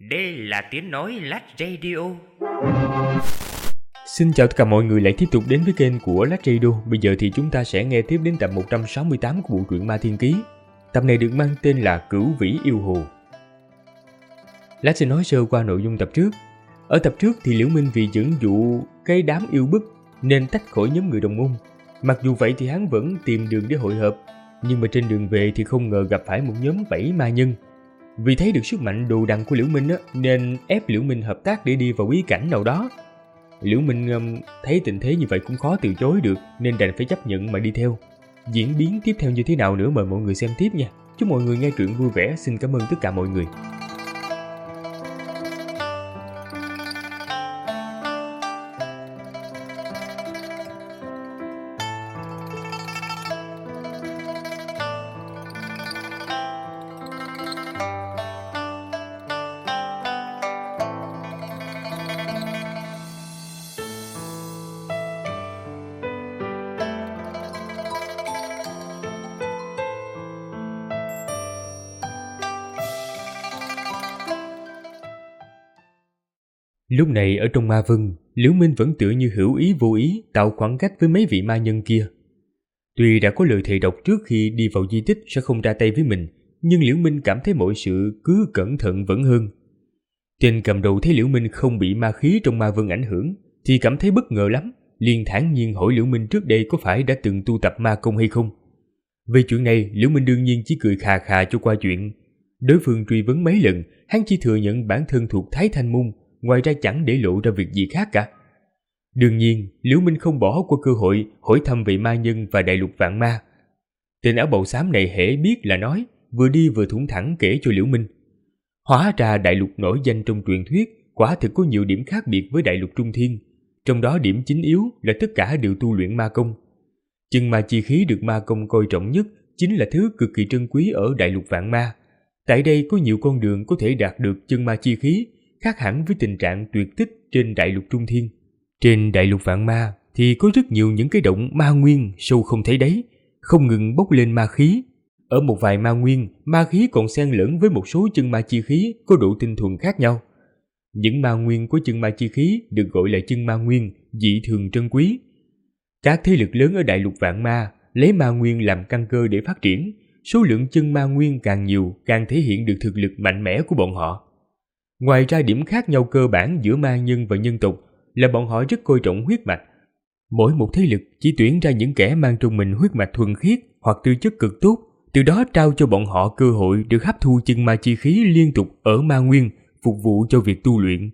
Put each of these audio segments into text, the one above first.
Đây là tiếng nói Lách Radio. Xin chào tất cả mọi người lại tiếp tục đến với kênh của Lách Radio. Bây giờ thì chúng ta sẽ nghe tiếp đến tập 168 của bộ truyện Ma Thiên Ký. Tập này được mang tên là Cửu Vĩ Yêu Hồ. Lách sẽ nói sơ qua nội dung tập trước. Ở tập trước thì Liễu Minh vì dẫn dụ cái đám yêu bức nên tách khỏi nhóm người đồng môn. Mặc dù vậy thì hắn vẫn tìm đường để hội hợp, nhưng mà trên đường về thì không ngờ gặp phải một nhóm 7 ma nhân. Vì thấy được sức mạnh đồ đằng của Liễu Minh nên ép Liễu Minh hợp tác để đi vào bí cảnh nào đó. Liễu Minh thấy tình thế như vậy cũng khó từ chối được nên đành phải chấp nhận mà đi theo. Diễn biến tiếp theo như thế nào nữa mời mọi người xem tiếp nha. Chúc mọi người nghe truyện vui vẻ. Xin cảm ơn tất cả mọi người. Lúc này ở trong Ma Vân, Liễu Minh vẫn tựa như hữu ý vô ý tạo khoảng cách với mấy vị ma nhân kia. Tuy đã có lời thề độc trước khi đi vào di tích sẽ không ra tay với mình, nhưng Liễu Minh cảm thấy mọi sự cứ cẩn thận vẫn hơn. Tên cầm đầu thấy Liễu Minh không bị ma khí trong Ma Vân ảnh hưởng thì cảm thấy bất ngờ lắm, liền thản nhiên hỏi Liễu Minh trước đây có phải đã từng tu tập ma công hay không. Về chuyện này, Liễu Minh đương nhiên chỉ cười khà khà cho qua chuyện. Đối phương truy vấn mấy lần, hắn chỉ thừa nhận bản thân thuộc Thái Thanh môn, ngoài ra chẳng để lộ ra việc gì khác cả. Đương nhiên, Liễu Minh không bỏ qua cơ hội hỏi thăm về ma nhân và đại lục vạn ma. Tên áo bào xám này hễ biết là nói, vừa đi vừa thủng thẳng kể cho Liễu Minh. Hóa ra đại lục nổi danh trong truyền thuyết quả thực có nhiều điểm khác biệt với đại lục Trung Thiên. Trong đó điểm chính yếu là tất cả đều tu luyện ma công. Chân ma chi khí được ma công coi trọng nhất chính là thứ cực kỳ trân quý ở đại lục vạn ma. Tại đây có nhiều con đường có thể đạt được chân ma chi khí, khác hẳn với tình trạng tuyệt tích trên đại lục Trung Thiên. Trên đại lục vạn ma thì có rất nhiều những cái động ma nguyên sâu không thấy đáy, không ngừng bốc lên ma khí. Ở một vài ma nguyên, ma khí còn xen lẫn với một số chân ma chi khí có độ tinh thuần khác nhau. Những ma nguyên của chân ma chi khí được gọi là chân ma nguyên, dị thường trân quý. Các thế lực lớn ở đại lục vạn ma lấy ma nguyên làm căn cơ để phát triển, số lượng chân ma nguyên càng nhiều càng thể hiện được thực lực mạnh mẽ của bọn họ. Ngoài ra điểm khác nhau cơ bản giữa ma nhân và nhân tộc là bọn họ rất coi trọng huyết mạch. Mỗi một thế lực chỉ tuyển ra những kẻ mang trong mình huyết mạch thuần khiết hoặc tư chất cực tốt, từ đó trao cho bọn họ cơ hội được hấp thu chân ma chi khí liên tục ở ma nguyên, phục vụ cho việc tu luyện.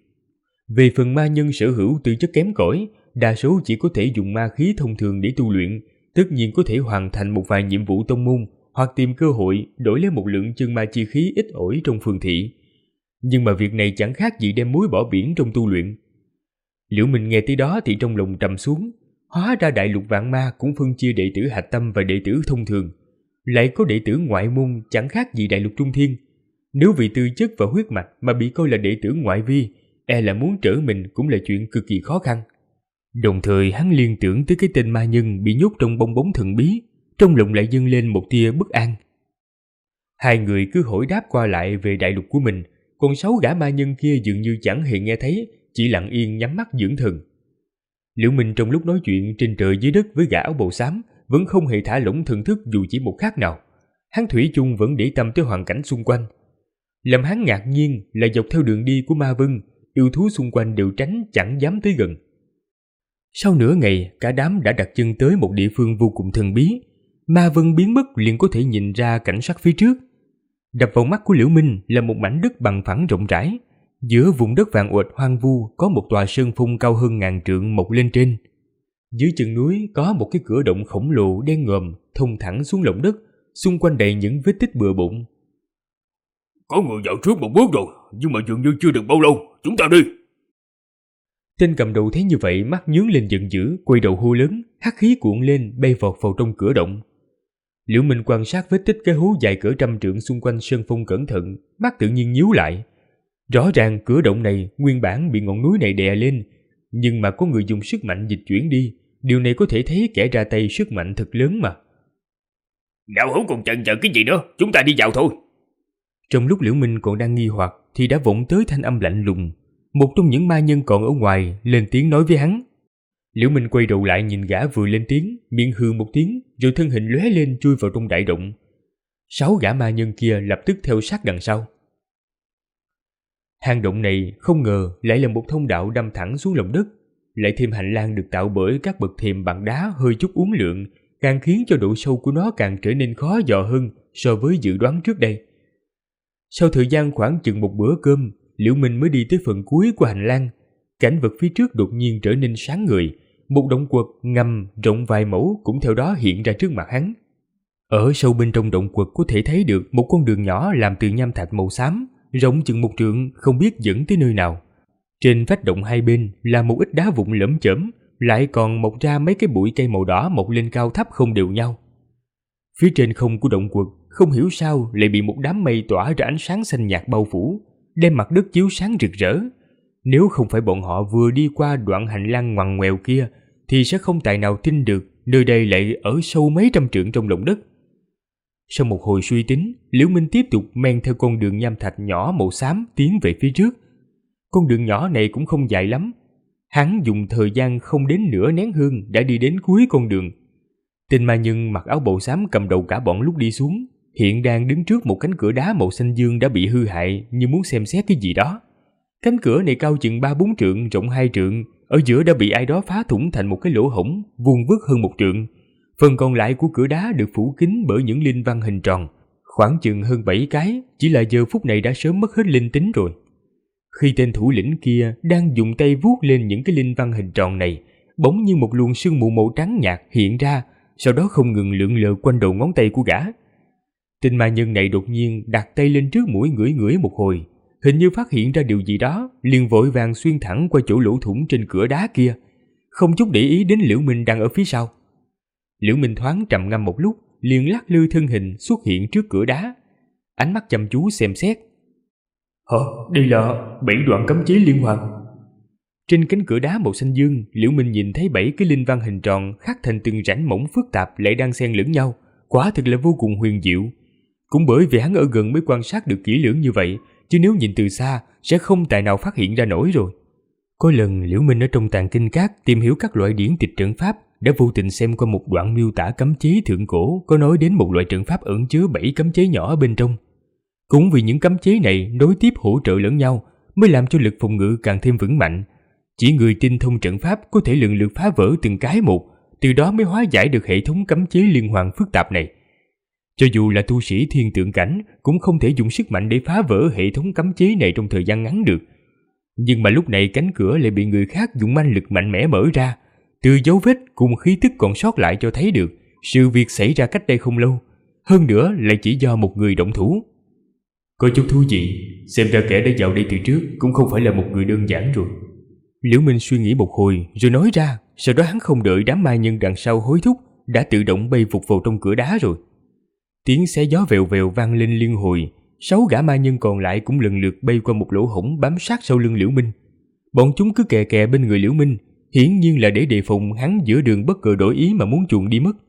Về phần ma nhân sở hữu tư chất kém cỏi, đa số chỉ có thể dùng ma khí thông thường để tu luyện, tất nhiên có thể hoàn thành một vài nhiệm vụ tông môn hoặc tìm cơ hội đổi lấy một lượng chân ma chi khí ít ỏi trong phường thị. Nhưng mà việc này chẳng khác gì đem muối bỏ biển trong tu luyện. Liễu Minh nghe tới đó thì trong lòng trầm xuống. Hóa ra đại lục vạn ma cũng phân chia đệ tử hạch tâm và đệ tử thông thường. Lại có đệ tử ngoại môn chẳng khác gì đại lục Trung Thiên. Nếu vì tư chất và huyết mạch mà bị coi là đệ tử ngoại vi, e là muốn trở mình cũng là chuyện cực kỳ khó khăn. Đồng thời hắn liên tưởng tới cái tên ma nhân bị nhốt trong bong bóng thần bí, trong lòng lại dâng lên một tia bất an. Hai người cứ hỏi đáp qua lại về đại lục của mình, còn 6 gã ma nhân kia dường như chẳng hề nghe thấy, chỉ lặng yên nhắm mắt dưỡng thần. Liễu Minh trong lúc nói chuyện trên trời dưới đất với gã áo bào xám vẫn không hề thả lỏng thần thức dù chỉ một khắc nào. Hắn thủy chung vẫn để tâm tới hoàn cảnh xung quanh. Làm hắn ngạc nhiên là dọc theo đường đi của Ma Vân, yêu thú xung quanh đều tránh chẳng dám tới gần. Sau nửa ngày, cả đám đã đặt chân tới một địa phương vô cùng thần bí. Ma Vân biến mất liền có thể nhìn ra cảnh sắc phía trước. Đập vào mắt của Liễu Minh là một mảnh đất bằng phẳng rộng rãi. Giữa vùng đất vàng uệt hoang vu có một tòa sơn phong cao hơn 1000 trượng mọc lên trên. Dưới chân núi có một cái cửa động khổng lồ đen ngòm thông thẳng xuống lòng đất, xung quanh đầy những vết tích bừa bộn. Có người vào trước một bước rồi, nhưng mà dường như chưa được bao lâu, chúng ta đi. Tên cầm đầu thấy như vậy mắt nhướng lên giận dữ, quay đầu hô lớn, hắc khí cuộn lên bay vọt vào trong cửa động. Liễu Minh quan sát vết tích cái hố dài cỡ 100 trượng xung quanh sơn phong cẩn thận, mắt tự nhiên nhíu lại. Rõ ràng cửa động này nguyên bản bị ngọn núi này đè lên, nhưng mà có người dùng sức mạnh dịch chuyển đi, điều này có thể thấy kẻ ra tay sức mạnh thật lớn mà. Đạo hữu còn chần chờ cái gì nữa, chúng ta đi vào thôi. Trong lúc Liễu Minh còn đang nghi hoặc thì đã vọng tới thanh âm lạnh lùng. Một trong những ma nhân còn ở ngoài lên tiếng nói với hắn. Liễu Minh quay đầu lại nhìn gã vừa lên tiếng, miệng hừ một tiếng, rồi thân hình lóe lên chui vào trong đại động. 6 gã ma nhân kia lập tức theo sát đằng sau. Hang động này không ngờ lại là một thông đạo đâm thẳng xuống lòng đất, lại thêm hành lang được tạo bởi các bậc thềm bằng đá hơi chút uốn lượn, càng khiến cho độ sâu của nó càng trở nên khó dò hơn so với dự đoán trước đây. Sau thời gian khoảng chừng một bữa cơm, Liễu Minh mới đi tới phần cuối của hành lang. Cảnh vật phía trước đột nhiên trở nên sáng ngời, một động quật ngầm rộng vài mẫu cũng theo đó hiện ra trước mặt hắn. Ở sâu bên trong động quật có thể thấy được một con đường nhỏ làm từ nham thạch màu xám, rộng chừng 1 trượng, không biết dẫn tới nơi nào. Trên vách động hai bên là một ít đá vụn lởm chởm, lại còn mọc ra mấy cái bụi cây màu đỏ mọc lên cao thấp không đều nhau. Phía trên không của động quật không hiểu sao lại bị một đám mây tỏa ra ánh sáng xanh nhạt bao phủ, đem mặt đất chiếu sáng rực rỡ. Nếu không phải bọn họ vừa đi qua đoạn hành lang ngoằn ngoèo kia thì sẽ không tài nào tin được nơi đây lại ở sâu mấy trăm trượng trong lòng đất. Sau một hồi suy tính, Liễu Minh tiếp tục men theo con đường nham thạch nhỏ màu xám tiến về phía trước. Con đường nhỏ này cũng không dài lắm. Hắn dùng thời gian không đến nửa nén hương đã đi đến cuối con đường. Tên ma nhân mặc áo bào xám cầm đầu cả bọn lúc đi xuống, hiện đang đứng trước một cánh cửa đá màu xanh dương đã bị hư hại như muốn xem xét cái gì đó. Cánh cửa này cao chừng 3-4 trượng, rộng 2 trượng, ở giữa đã bị ai đó phá thủng thành một cái lỗ hổng vuông vức hơn 1 trượng. Phần còn lại của cửa đá được phủ kín bởi những linh văn hình tròn, khoảng chừng hơn 7 cái, chỉ là giờ phút này đã sớm mất hết linh tính rồi. Khi tên thủ lĩnh kia đang dùng tay vuốt lên những cái linh văn hình tròn này, bỗng như một luồng sương mù màu trắng nhạt hiện ra, sau đó không ngừng lượn lờ quanh đầu ngón tay của gã. Tên ma nhân này đột nhiên đặt tay lên trước mũi ngửi ngửi một hồi, hình như phát hiện ra điều gì đó, liền vội vàng xuyên thẳng qua chỗ lỗ thủng trên cửa đá kia, không chút để ý đến Liễu Minh đang ở phía sau. Liễu Minh thoáng trầm ngâm một lúc, liền lắc lư thân hình xuất hiện trước cửa đá, ánh mắt chăm chú xem xét. Đây là 7 đoạn cấm chế liên hoàn. Trên cánh cửa đá màu xanh dương, Liễu Minh nhìn thấy 7 cái linh văn hình tròn khắc thành từng rãnh mỏng phức tạp lại đang xen lẫn nhau, quả thực là vô cùng huyền diệu. Cũng bởi vì hắn ở gần mới quan sát được kỹ lưỡng như vậy, chứ nếu nhìn từ xa sẽ không tài nào phát hiện ra nổi rồi. Có lần Liễu Minh ở trong tàng kinh các tìm hiểu các loại điển tịch trận pháp, đã vô tình xem qua một đoạn miêu tả cấm chế thượng cổ có nói đến một loại trận pháp ẩn chứa 7 cấm chế nhỏ ở bên trong. Cũng vì những cấm chế này nối tiếp hỗ trợ lẫn nhau mới làm cho lực phòng ngự càng thêm vững mạnh. Chỉ người tinh thông trận pháp có thể lần lượt phá vỡ từng cái một, từ đó mới hóa giải được hệ thống cấm chế liên hoàn phức tạp này. Cho dù là tu sĩ thiên tượng cảnh cũng không thể dùng sức mạnh để phá vỡ hệ thống cấm chế này trong thời gian ngắn được. Nhưng mà lúc này cánh cửa lại bị người khác dùng manh lực mạnh mẽ mở ra. Từ dấu vết cùng khí tức còn sót lại cho thấy được sự việc xảy ra cách đây không lâu, hơn nữa lại chỉ do một người động thủ. Có chút thú vị, xem ra kẻ đã vào đây từ trước cũng không phải là một người đơn giản rồi. Liễu Minh suy nghĩ một hồi rồi nói ra, sau đó hắn không đợi đám ma nhân đằng sau hối thúc, đã tự động bay vụt vào trong cửa đá rồi. Tiếng xé gió vèo vèo vang lên liên hồi, 6 gã ma nhân còn lại cũng lần lượt bay qua một lỗ hổng bám sát sau lưng Liễu Minh. Bọn chúng cứ kè kè bên người Liễu Minh, hiển nhiên là để đề phòng hắn giữa đường bất ngờ đổi ý mà muốn chuồn đi mất.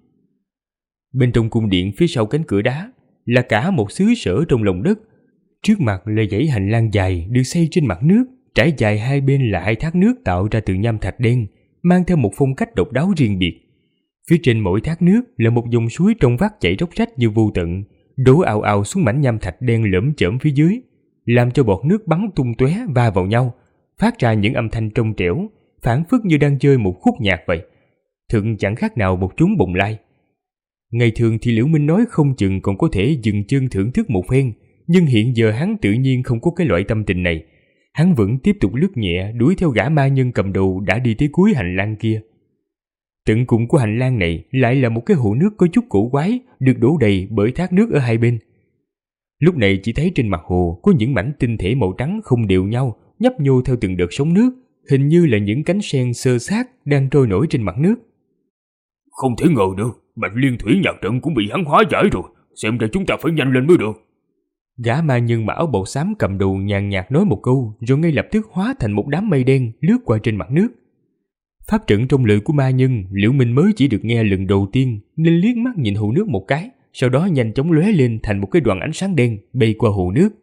Bên trong cung điện phía sau cánh cửa đá là cả một xứ sở trong lòng đất. Trước mặt là dãy hành lang dài được xây trên mặt nước, trải dài hai bên là 2 thác nước tạo ra từ nham thạch đen, mang theo một phong cách độc đáo riêng biệt. Phía trên mỗi thác nước là một dòng suối trong vắt chảy róc rách như vô tận, đổ ào ào xuống mảnh nham thạch đen lởm chởm phía dưới, làm cho bọt nước bắn tung tóe va vào nhau, phát ra những âm thanh trong trẻo, phảng phất như đang chơi một khúc nhạc vậy. Thực chẳng khác nào một chốn bồng lai. Ngày thường thì Liễu Minh nói không chừng còn có thể dừng chân thưởng thức một phen, nhưng hiện giờ hắn tự nhiên không có cái loại tâm tình này. Hắn vẫn tiếp tục lướt nhẹ đuổi theo gã ma nhân cầm đầu đã đi tới cuối hành lang kia. Tận cùng của hành lang này lại là một cái hồ nước có chút cổ quái, được đổ đầy bởi thác nước ở hai bên. Lúc này chỉ thấy trên mặt hồ có những mảnh tinh thể màu trắng không đều nhau, nhấp nhô theo từng đợt sóng nước, hình như là những cánh sen xơ xác đang trôi nổi trên mặt nước. Không thể ngờ được, Bạch Liên Thủy nhạc trận cũng bị hắn hóa giải rồi, xem ra chúng ta phải nhanh lên mới được. Gã ma nhân mặc áo bào xám cầm đầu nhàn nhạt nói một câu, rồi ngay lập tức hóa thành một đám mây đen lướt qua trên mặt nước. Pháp trận trong lời của ma nhân, Liễu Minh mới chỉ được nghe lần đầu tiên nên liếc mắt nhìn hồ nước một cái, sau đó nhanh chóng lóe lên thành một cái đoàn ánh sáng đen bay qua hồ nước.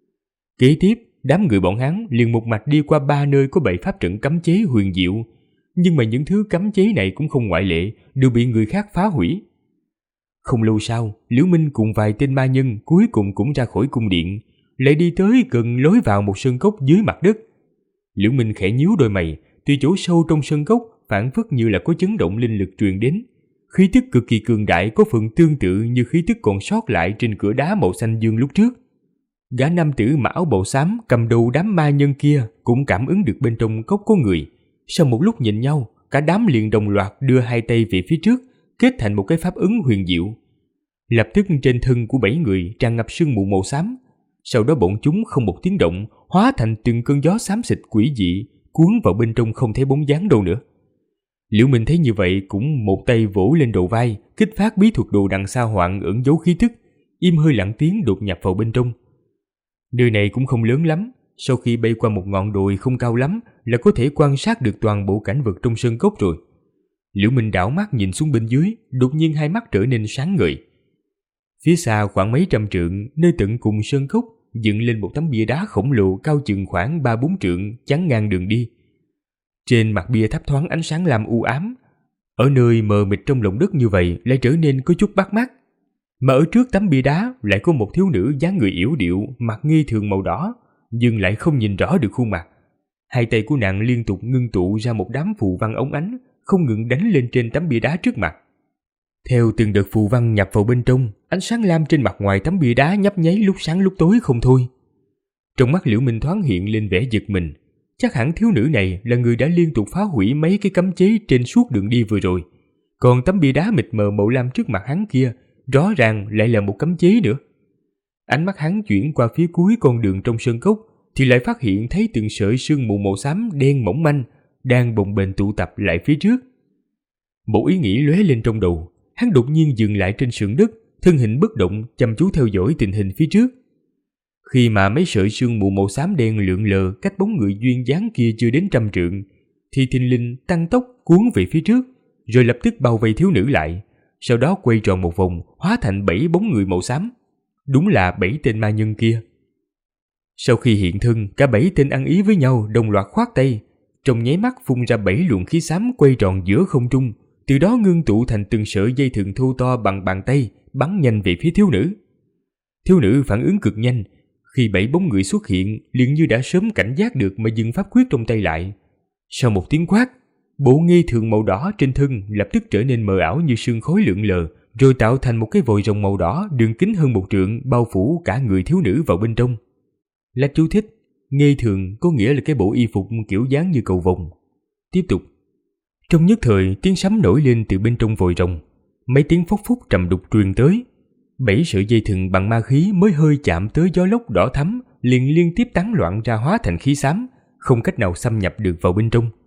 Kế tiếp, đám người bọn hắn liền một mạch đi qua 3 nơi có bày pháp trận cấm chế huyền diệu, nhưng mà những thứ cấm chế này cũng không ngoại lệ, đều bị người khác phá hủy. Không lâu sau, Liễu Minh cùng vài tên ma nhân cuối cùng cũng ra khỏi cung điện, lại đi tới gần lối vào một sơn cốc dưới mặt đất. Liễu Minh khẽ nhíu đôi mày, từ chỗ sâu trong sơn cốc phảng phất như là có chấn động linh lực truyền đến, khí tức cực kỳ cường đại, có phần tương tự như khí tức còn sót lại trên cửa đá màu xanh dương lúc trước. Gã nam tử mặc áo bào xám cầm đầu đám ma nhân kia cũng cảm ứng được bên trong cốc có người. Sau một lúc nhìn nhau, cả đám liền đồng loạt đưa hai tay về phía trước, kết thành một cái pháp ứng huyền diệu. Lập tức trên thân của 7 người tràn ngập sương mù màu xám. Sau đó bọn chúng không một tiếng động, hóa thành từng cơn gió xám xịt quỷ dị, cuốn vào bên trong không thấy bóng dáng đâu nữa. Liễu Minh thấy như vậy cũng một tay vỗ lên đầu vai, kích phát bí thuật đồ đằng xa hoạn ẩn giấu khí tức, im hơi lặng tiếng đột nhập vào bên trong. Nơi này cũng không lớn lắm, sau khi bay qua một ngọn đồi không cao lắm là có thể quan sát được toàn bộ cảnh vật trong sơn cốc rồi. Liễu Minh đảo mắt nhìn xuống bên dưới, đột nhiên hai mắt trở nên sáng ngời. Phía xa khoảng mấy trăm trượng, nơi tận cùng sơn cốc dựng lên một tấm bia đá khổng lồ cao chừng khoảng 3-4 trượng chắn ngang đường đi. Trên mặt bia thấp thoáng ánh sáng lam u ám. Ở nơi mờ mịt trong lòng đất như vậy lại trở nên có chút bắt mắt. Mà ở trước tấm bia đá lại có một thiếu nữ dáng người yểu điệu, mặc nghi thường màu đỏ, nhưng lại không nhìn rõ được khuôn mặt. Hai tay của nàng liên tục ngưng tụ ra một đám phù văn óng ánh, không ngừng đánh lên trên tấm bia đá trước mặt. Theo từng đợt phù văn nhập vào bên trong, ánh sáng lam trên mặt ngoài tấm bia đá nhấp nháy lúc sáng lúc tối không thôi. Trong mắt Liễu Minh thoáng hiện lên vẻ giật mình. Chắc hẳn thiếu nữ này là người đã liên tục phá hủy mấy cái cấm chế trên suốt đường đi vừa rồi. Còn tấm bia đá mịt mờ màu lam trước mặt hắn kia, rõ ràng lại là một cấm chế nữa. Ánh mắt hắn chuyển qua phía cuối con đường trong sơn cốc, thì lại phát hiện thấy từng sợi sương mù màu xám đen mỏng manh đang bồng bềnh tụ tập lại phía trước. Một ý nghĩ lóe lên trong đầu, hắn đột nhiên dừng lại trên sườn đất, thân hình bất động chăm chú theo dõi tình hình phía trước. Khi mà mấy sợi sương mù màu xám đen lượn lờ cách bóng người duyên dáng kia chưa đến 100 trượng, thì thình lình tăng tốc cuốn về phía trước, rồi lập tức bao vây thiếu nữ lại, sau đó quay tròn một vòng, hóa thành 7 bóng người màu xám. Đúng là 7 tên ma nhân kia. Sau khi hiện thân, cả 7 tên ăn ý với nhau đồng loạt khoát tay, trong nháy mắt phun ra 7 luồng khí xám quay tròn giữa không trung, từ đó ngưng tụ thành từng sợi dây thừng thô to bằng bàn tay, bắn nhanh về phía thiếu nữ. Thiếu nữ phản ứng cực nhanh, khi 7 bóng người xuất hiện, liền như đã sớm cảnh giác được mà dừng pháp quyết trong tay lại. Sau một tiếng quát, bộ nghi thường màu đỏ trên thân lập tức trở nên mờ ảo như sương khói lượn lờ, rồi tạo thành một cái vòi rồng màu đỏ đường kính hơn 1 trượng bao phủ cả người thiếu nữ vào bên trong. Là chú thích, nghi thường có nghĩa là cái bộ y phục kiểu dáng như cầu vồng. Tiếp tục. Trong nhất thời, tiếng sấm nổi lên từ bên trong vòi rồng, mấy tiếng phốc phốc trầm đục truyền tới. 7 sợi dây thừng bằng ma khí mới hơi chạm tới gió lốc đỏ thắm liền liên tiếp tán loạn ra hóa thành khí xám, không cách nào xâm nhập được vào bên trong.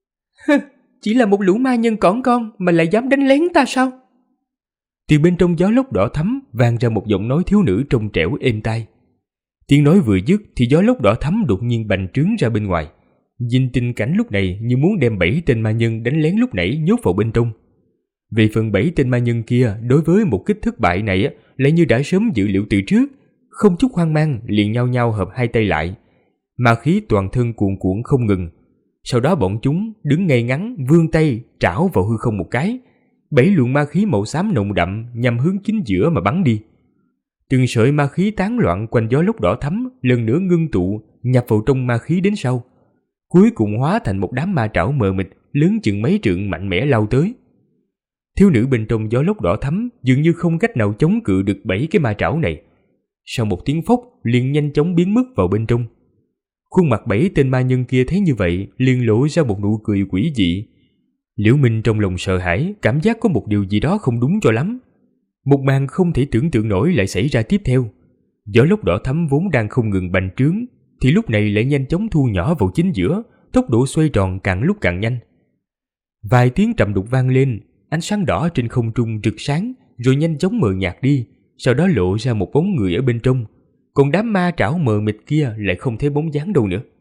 Chỉ là một lũ ma nhân cỏn con mà lại dám đánh lén ta sao? Từ bên trong gió lốc đỏ thắm vang ra một giọng nói thiếu nữ trong trẻo êm tai. Tiếng nói vừa dứt thì gió lốc đỏ thắm đột nhiên bành trướng ra bên ngoài. Nhìn tình cảnh lúc này như muốn đem 7 tên ma nhân đánh lén lúc nãy nhốt vào bên trong. Về phần 7 tên ma nhân kia, đối với một kích thất bại này lại như đã sớm dự liệu từ trước, không chút hoang mang liền nhao nhao hợp hai tay lại, ma khí toàn thân cuồn cuộn không ngừng. Sau đó bọn chúng đứng ngay ngắn, vươn tay trảo vào hư không một cái, 7 luồng ma khí màu xám nồng đậm nhằm hướng chính giữa mà bắn đi. Từng sợi ma khí tán loạn quanh gió lốc đỏ thắm lần nữa ngưng tụ nhập vào trong ma khí đến sau, cuối cùng hóa thành một đám ma trảo mờ mịt lớn chừng mấy trượng mạnh mẽ lao tới. Thiếu nữ bên trong gió lốc đỏ thắm dường như không cách nào chống cự được 7 cái ma trảo này. Sau một tiếng phốc liền nhanh chóng biến mất vào bên trong. Khuôn mặt 7 tên ma nhân kia thấy như vậy liền lộ ra một nụ cười quỷ dị. Liễu Minh trong lòng sợ hãi, cảm giác có một điều gì đó không đúng cho lắm. Một màn không thể tưởng tượng nổi lại xảy ra tiếp theo. Gió lốc đỏ thắm vốn đang không ngừng bành trướng, thì lúc này lại nhanh chóng thu nhỏ vào chính giữa, tốc độ xoay tròn càng lúc càng nhanh. Vài tiếng trầm đục vang lên, ánh sáng đỏ trên không trung rực sáng, rồi nhanh chóng mờ nhạt đi, sau đó lộ ra một bóng người ở bên trong, còn đám ma trảo mờ mịt kia lại không thấy bóng dáng đâu nữa.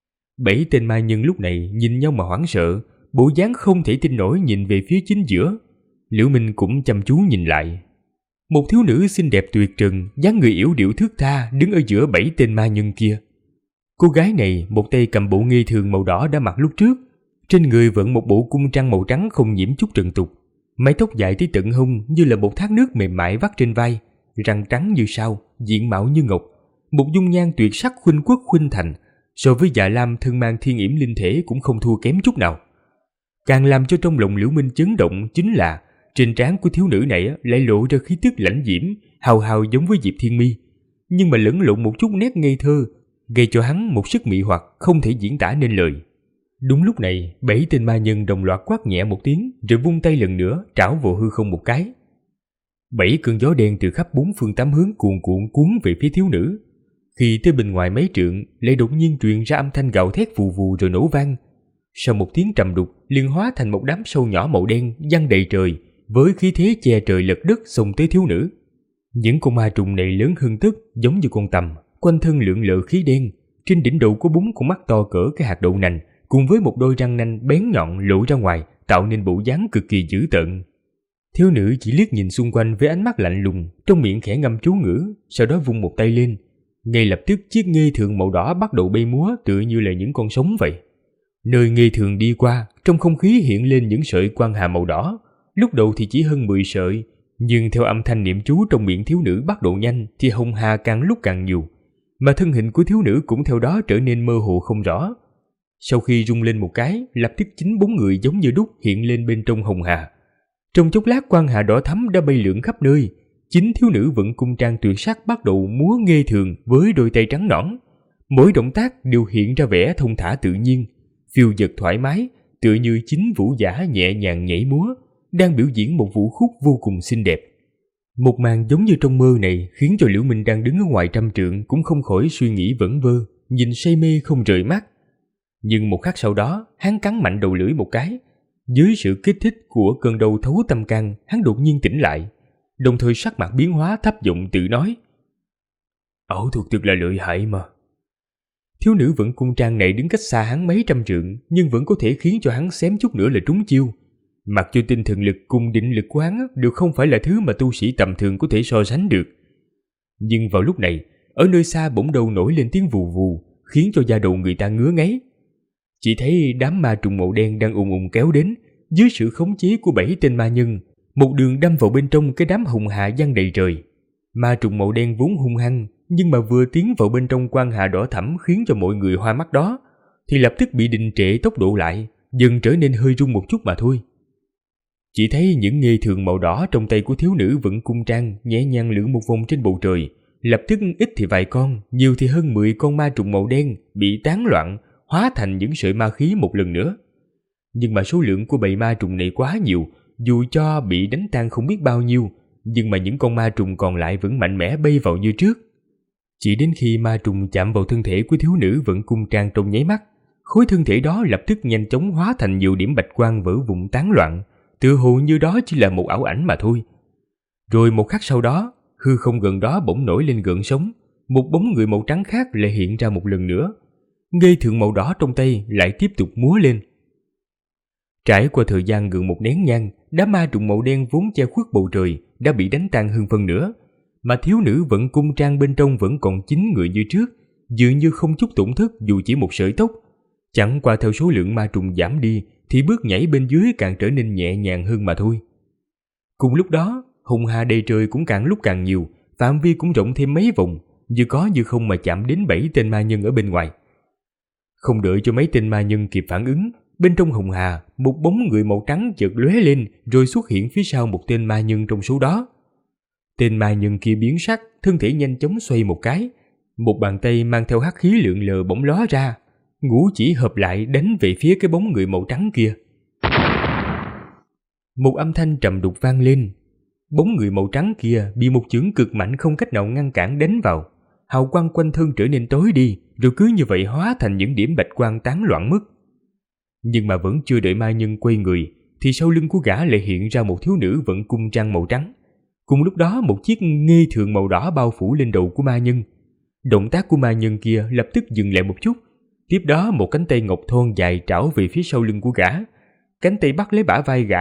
7 tên ma nhân lúc này nhìn nhau mà hoảng sợ, bộ dáng không thể tin nổi nhìn về phía chính giữa, Liễu Minh cũng chăm chú nhìn lại. Một thiếu nữ xinh đẹp tuyệt trần, dáng người yểu điệu thướt tha đứng ở giữa 7 tên ma nhân kia. Cô gái này một tay cầm bộ nghê thường màu đỏ đã mặc lúc trước, trên người vẫn một bộ cung trăng màu trắng không nhiễm chút trần tục, mái tóc dài tới tận hông như là một thác nước mềm mại vắt trên vai, răng trắng như sao, diện mạo như ngọc, một dung nhan tuyệt sắc khuynh quốc khuynh thành, so với Dạ Lam thân mang thiên yểm linh thể cũng không thua kém chút nào. Càng làm cho trong lòng Liễu Minh chấn động chính là trên trán của thiếu nữ này lại lộ ra khí tức lãnh diễm, hào hào giống với Diệp Thiên Mi, nhưng mà lẫn lộn một chút nét ngây thơ, gây cho hắn một sức mị hoặc không thể diễn tả nên lời. Đúng lúc này, 7 tên ma nhân đồng loạt quát nhẹ một tiếng, rồi vung tay lần nữa trảo vào hư không một cái. 7 cơn gió đen từ khắp 4 phương 8 hướng cuồn cuộn cuốn về phía thiếu nữ. Khi tới bên ngoài mấy trượng, lại đột nhiên truyền ra âm thanh gào thét vù vù rồi nổ vang. Sau một tiếng trầm đục, liền hóa thành một đám sâu nhỏ màu đen giăng đầy trời, với khí thế che trời lật đất xông tới thiếu nữ. Những con ma trùng này lớn hơn tức, giống như con tằm, quanh thân lượn lờ khí đen, trên đỉnh đầu có 4 con mắt to cỡ cái hạt đậu nành, cùng với một đôi răng nanh bén nhọn lộ ra ngoài, tạo nên bộ dáng cực kỳ dữ tợn. Thiếu nữ chỉ liếc nhìn xung quanh với ánh mắt lạnh lùng, trong miệng khẽ ngâm chú ngữ, sau đó vung một tay lên. Ngay lập tức chiếc nghê thường màu đỏ bắt đầu bay múa tựa như là những con sóng vậy. Nơi nghê thường đi qua, trong không khí hiện lên những sợi quang hà màu đỏ. Lúc đầu thì chỉ hơn 10 sợi, nhưng theo âm thanh niệm chú trong miệng thiếu nữ bắt độ nhanh thì hồng hà càng lúc càng nhiều, mà thân hình của thiếu nữ cũng theo đó trở nên mơ hồ không rõ. Sau khi rung lên một cái, lập tức chính 4 người giống như đúc hiện lên bên trong hồng hà. Trong chốc lát quang hà đỏ thắm đã bay lượn khắp nơi. Chính thiếu nữ vận cung trang tuyệt sắc bắt đầu múa nghê thường với đôi tay trắng nõn. Mỗi động tác đều hiện ra vẻ thông thả tự nhiên, phiêu dật thoải mái, tựa như chính vũ giả nhẹ nhàng nhảy múa, đang biểu diễn một vũ khúc vô cùng xinh đẹp. Một màn giống như trong mơ này khiến cho Liễu Minh đang đứng ở ngoài trăm trượng cũng không khỏi suy nghĩ vẩn vơ, nhìn say mê không rời mắt. Nhưng một khắc sau đó, hắn cắn mạnh đầu lưỡi một cái. Dưới sự kích thích của cơn đau thấu tâm can, hắn đột nhiên tỉnh lại, đồng thời sắc mặt biến hóa thấp giọng tự nói: ảo thuật thực là lợi hại mà. Thiếu nữ vẫn cung trang này đứng cách xa hắn mấy trăm trượng, nhưng vẫn có thể khiến cho hắn xém chút nữa là trúng chiêu. Mặc cho tinh thần lực cùng định lực của hắn đều không phải là thứ mà tu sĩ tầm thường có thể so sánh được. Nhưng vào lúc này, ở nơi xa bỗng đầu nổi lên tiếng vù vù, khiến cho da đầu người ta ngứa ngáy. Chỉ thấy đám ma trùng màu đen đang ùn ùn kéo đến, dưới sự khống chế của 7 tên ma nhân, một đường đâm vào bên trong cái đám hồng hà giăng đầy trời. Ma trùng màu đen vốn hung hăng, nhưng mà vừa tiến vào bên trong quang hà đỏ thẫm khiến cho mọi người hoa mắt đó, thì lập tức bị đình trệ tốc độ lại, dần trở nên hơi rung một chút mà thôi. Chỉ thấy những nghê thường màu đỏ trong tay của thiếu nữ vẫn cung trang nhẹ nhàng lượn một vòng trên bầu trời, lập tức ít thì vài con, nhiều thì hơn 10 con ma trùng màu đen bị tán loạn, hóa thành những sợi ma khí một lần nữa. Nhưng mà số lượng của bầy ma trùng này quá nhiều, dù cho bị đánh tan không biết bao nhiêu, nhưng mà những con ma trùng còn lại vẫn mạnh mẽ bay vào như trước. Chỉ đến khi ma trùng chạm vào thân thể của thiếu nữ vẫn cung trang trong nháy mắt, khối thân thể đó lập tức nhanh chóng hóa thành nhiều điểm bạch quang vỡ vụn tán loạn, tựa hồ như đó chỉ là một ảo ảnh mà thôi. Rồi một khắc sau đó, hư không gần đó bỗng nổi lên gợn sóng, một bóng người màu trắng khác lại hiện ra một lần nữa. Nghê thường màu đỏ trong tay lại tiếp tục múa lên. Trải qua thời gian gần một nén nhang, đám ma trùng màu đen vốn che khuất bầu trời đã bị đánh tan hơn phân nửa, mà thiếu nữ vận cung trang bên trong vẫn còn 9 người như trước, dường như không chút tổn thất dù chỉ một sợi tóc. Chẳng qua theo số lượng ma trùng giảm đi thì bước nhảy bên dưới càng trở nên nhẹ nhàng hơn mà thôi. Cùng lúc đó, hồng hà đầy trời cũng càng lúc càng nhiều, phạm vi cũng rộng thêm mấy vòng, như có như không mà chạm đến 7 tên ma nhân ở bên ngoài. Không đợi cho mấy tên ma nhân kịp phản ứng, bên trong hồng hà, một bóng người màu trắng chợt lóe lên rồi xuất hiện phía sau một tên ma nhân trong số đó. Tên ma nhân kia biến sắc, thân thể nhanh chóng xoay một cái, một bàn tay mang theo hắc khí lượn lờ bỗng ló ra, ngũ chỉ hợp lại đánh về phía cái bóng người màu trắng kia. Một âm thanh trầm đục vang lên, bóng người màu trắng kia bị một chưởng cực mạnh không cách nào ngăn cản đánh vào, hào quang quanh thân trở nên tối đi, rồi cứ như vậy hóa thành những điểm bạch quang tán loạn mất. Nhưng mà vẫn chưa đợi ma nhân quay người, thì sau lưng của gã lại hiện ra một thiếu nữ vận cung trang màu trắng. Cùng lúc đó một chiếc nghê thường màu đỏ bao phủ lên đầu của ma nhân. Động tác của ma nhân kia lập tức dừng lại một chút. Tiếp đó một cánh tay ngọc thon dài trảo về phía sau lưng của gã. Cánh tay bắt lấy bả vai gã,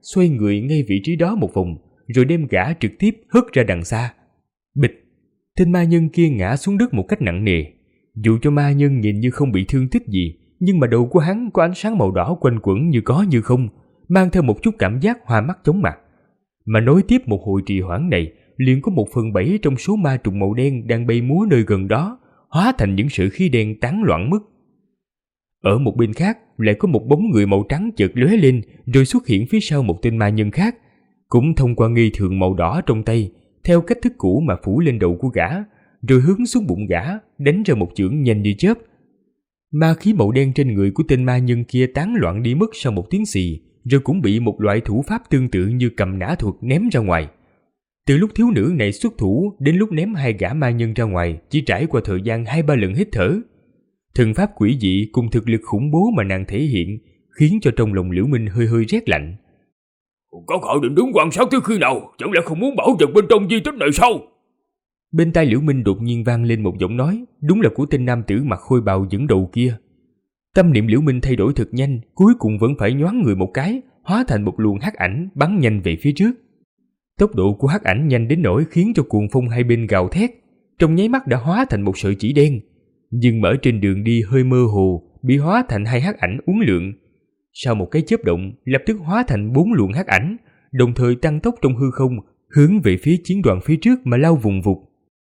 xoay người ngay vị trí đó một vòng, rồi đem gã trực tiếp hất ra đằng xa. Bịch! Tên ma nhân kia ngã xuống đất một cách nặng nề. Dù cho ma nhân nhìn như không bị thương tích gì, nhưng mà đầu của hắn có ánh sáng màu đỏ quanh quẩn như có như không, mang theo một chút cảm giác hoa mắt chóng mặt. Mà nối tiếp một hồi trì hoãn này, liền có 1/7 trong số ma trùng màu đen đang bay múa nơi gần đó, hóa thành những sợi khí đen tán loạn mất. Ở một bên khác, lại có một bóng người màu trắng chợt lóe lên, rồi xuất hiện phía sau một tên ma nhân khác, cũng thông qua nghi thường màu đỏ trong tay, theo cách thức cũ mà phủ lên đầu của gã, rồi hướng xuống bụng gã, đánh ra một chưởng nhanh như chớp. Ma khí màu đen trên người của tên ma nhân kia tán loạn đi mất sau một tiếng xì, rồi cũng bị một loại thủ pháp tương tự như cầm nã thuật ném ra ngoài. Từ lúc thiếu nữ này xuất thủ đến lúc ném hai gã ma nhân ra ngoài chỉ trải qua thời gian 2-3 lần hít thở. Thần pháp quỷ dị cùng thực lực khủng bố mà nàng thể hiện khiến cho trong lòng Liễu Minh hơi hơi rét lạnh. Có khởi định đứng quan sát tới khi nào? Chẳng lẽ không muốn bảo vật bên trong di tích này sao? Bên tai Liễu Minh đột nhiên vang lên một giọng nói, đúng là của tên nam tử mặc khôi bào dẫn đầu kia. Tâm niệm Liễu Minh thay đổi thật nhanh, cuối cùng vẫn phải nhoáng người một cái, hóa thành một luồng hắc ảnh bắn nhanh về phía trước. Tốc độ của hắc ảnh nhanh đến nỗi khiến cho cuồng phong hai bên gào thét, trong nháy mắt đã hóa thành một sợi chỉ đen, nhưng mở trên đường đi hơi mơ hồ, bị hóa thành hai hắc ảnh uốn lượn. Sau một cái chớp động, lập tức hóa thành 4 luồng hắc ảnh, đồng thời tăng tốc trong hư không, hướng về phía chiến đoàn phía trước mà lao vùng vụt.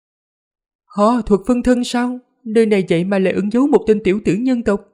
Họ thuật phân thân sao? Nơi này vậy mà lại ẩn giấu một tên tiểu tử nhân tộc.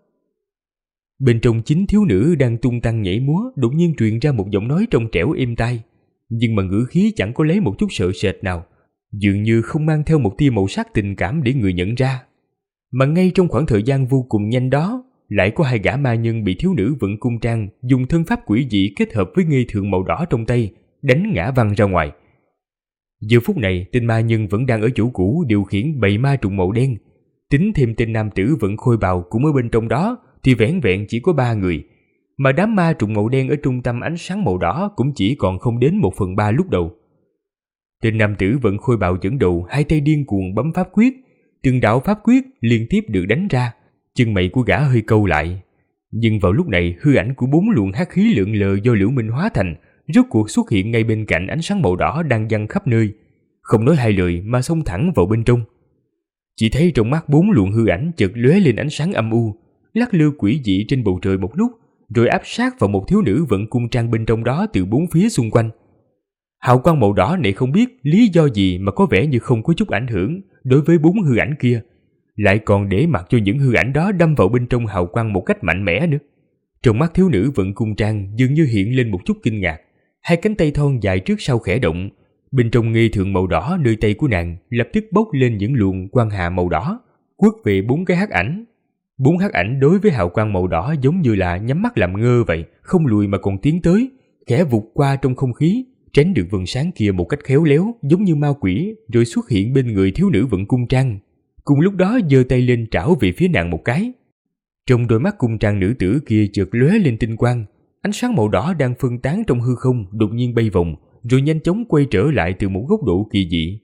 Bên trong chính thiếu nữ đang tung tăng nhảy múa, đột nhiên truyền ra một giọng nói trong trẻo êm tai, nhưng mà ngữ khí chẳng có lấy một chút sợ sệt nào, dường như không mang theo một tia màu sắc tình cảm để người nhận ra. Mà ngay trong khoảng thời gian vô cùng nhanh đó, lại có hai gã ma nhân bị thiếu nữ vận cung trang dùng thân pháp quỷ dị kết hợp với nghi thường màu đỏ trong tay đánh ngã văng ra ngoài. Giờ phút này, tên ma nhân vẫn đang ở chỗ cũ điều khiển bầy ma trùng màu đen, tính thêm tên nam tử vận khôi bào cũng ở bên trong đó thì vẻn vẹn chỉ có 3 người, mà đám ma trùng màu đen ở trung tâm ánh sáng màu đỏ cũng chỉ còn không đến 1/3 lúc đầu. Tên nam tử vận khôi bào dẫn đầu, hai tay điên cuồng bấm pháp quyết, từng đạo pháp quyết liên tiếp được đánh ra, chân mày của gã hơi cau lại. Nhưng vào lúc này, hư ảnh của 4 luồng hắc khí lượn lờ do Liễu Minh hóa thành rốt cuộc xuất hiện ngay bên cạnh ánh sáng màu đỏ đang văng khắp nơi, không nói hai lời mà xông thẳng vào bên trong. Chỉ thấy trong mắt 4 luồng hư ảnh chợt lóe lên ánh sáng âm u, lắc lư quỷ dị trên bầu trời một lúc, rồi áp sát vào một thiếu nữ vận cung trang bên trong đó từ 4 phía xung quanh. Hào quang màu đỏ này không biết lý do gì mà có vẻ như không có chút ảnh hưởng đối với 4 hư ảnh kia, lại còn để mặc cho những hư ảnh đó đâm vào bên trong hào quang một cách mạnh mẽ nữa. Trong mắt thiếu nữ vận cung trang dường như hiện lên một chút kinh ngạc, hai cánh tay thon dài trước sau khẽ động, bên trong nghi thường màu đỏ nơi tay của nàng lập tức bốc lên những luồng quang hà màu đỏ, quất về 4 cái hắc ảnh. 4 hắc ảnh đối với hào quang màu đỏ giống như là nhắm mắt làm ngơ vậy, không lùi mà còn tiến tới, khẽ vụt qua trong không khí, tránh được vầng sáng kia một cách khéo léo giống như ma quỷ, rồi xuất hiện bên người thiếu nữ vận cung trang. Cùng lúc đó giơ tay lên trảo về phía nàng một cái. Trong đôi mắt cung trang nữ tử kia chợt lóe lên tinh quang, ánh sáng màu đỏ đang phân tán trong hư không đột nhiên bay vòng, rồi nhanh chóng quay trở lại từ một góc độ kỳ dị.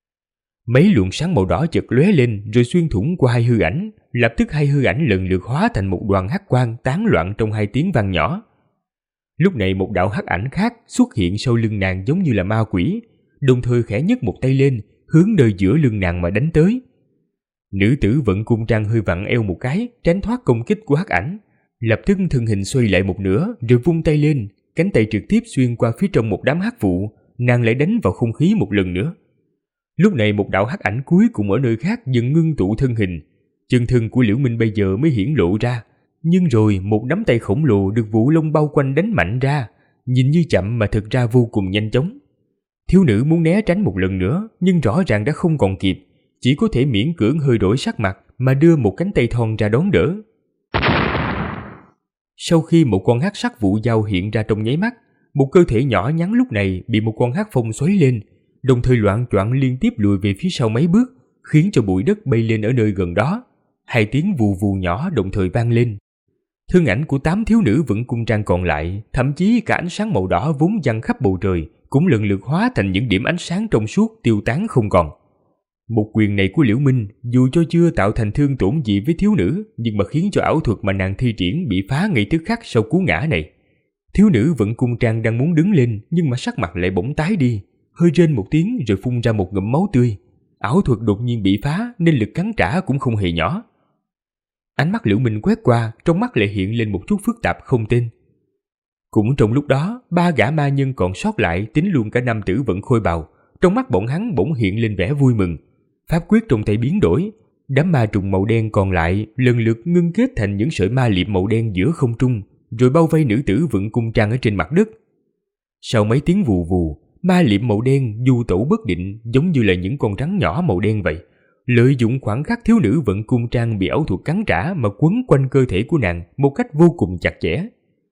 Mấy luồng sáng màu đỏ chợt lóe lên rồi xuyên thủng qua hai hư ảnh, lập tức hai hư ảnh lần lượt hóa thành một đoàn hắc quang tán loạn trong hai tiếng vang nhỏ. Lúc này một đạo hắc ảnh khác xuất hiện sau lưng nàng giống như là ma quỷ, đồng thời khẽ nhấc một tay lên, hướng nơi giữa lưng nàng mà đánh tới. Nữ tử vận cung trang hơi vặn eo một cái, tránh thoát công kích của hắc ảnh, lập tức thân hình xoay lại một nửa rồi vung tay lên, cánh tay trực tiếp xuyên qua phía trong một đám hắc vụ, nàng lại đánh vào không khí một lần nữa. Lúc này một đạo hắc ảnh cuối cùng ở nơi khác dần ngưng tụ thân hình, chân thân của Liễu Minh bây giờ mới hiển lộ ra, nhưng rồi một nắm tay khổng lồ được vụ lông bao quanh đánh mạnh ra, nhìn như chậm mà thực ra vô cùng nhanh chóng. Thiếu nữ muốn né tránh một lần nữa, nhưng rõ ràng đã không còn kịp, chỉ có thể miễn cưỡng hơi đổi sắc mặt mà đưa một cánh tay thon ra đón đỡ. Sau khi một con hắc sắc vụ dao hiện ra trong nháy mắt, một cơ thể nhỏ nhắn lúc này bị một con hắc phong xoáy lên, đồng thời loạng choạng liên tiếp lùi về phía sau mấy bước, khiến cho bụi đất bay lên ở nơi gần đó. Hai tiếng vù vù nhỏ đồng thời vang lên. Thân ảnh của 8 thiếu nữ vẫn cung trang còn lại, thậm chí cả ánh sáng màu đỏ vốn văng khắp bầu trời, cũng lần lượt hóa thành những điểm ánh sáng trong suốt tiêu tán không còn. Một quyền này của Liễu Minh dù cho chưa tạo thành thương tổn gì với thiếu nữ, nhưng mà khiến cho ảo thuật mà nàng thi triển bị phá ngay tức khắc sau cú ngã này. Thiếu nữ Vận Cung Trang đang muốn đứng lên, nhưng mà sắc mặt lại bỗng tái đi, hơi rên một tiếng rồi phun ra một ngụm máu tươi. Ảo thuật đột nhiên bị phá nên lực cắn trả cũng không hề nhỏ. Ánh mắt Liễu Minh quét qua, trong mắt lại hiện lên một chút phức tạp không tên. Cũng trong lúc đó, 3 gã ma nhân còn sót lại tính luôn cả nam tử Vận Khôi Bào, trong mắt bọn hắn bỗng hiện lên vẻ vui mừng. Pháp quyết trong tay biến đổi, đám ma trùng màu đen còn lại lần lượt ngưng kết thành những sợi ma liệm màu đen giữa không trung, rồi bao vây nữ tử Vận Cung Trang ở trên mặt đất. Sau mấy tiếng vù vù, ma liệm màu đen du tẩu bất định, giống như là những con rắn nhỏ màu đen vậy, lợi dụng khoảng khắc thiếu nữ Vận Cung Trang bị ảo thuật cắn trả mà quấn quanh cơ thể của nàng một cách vô cùng chặt chẽ.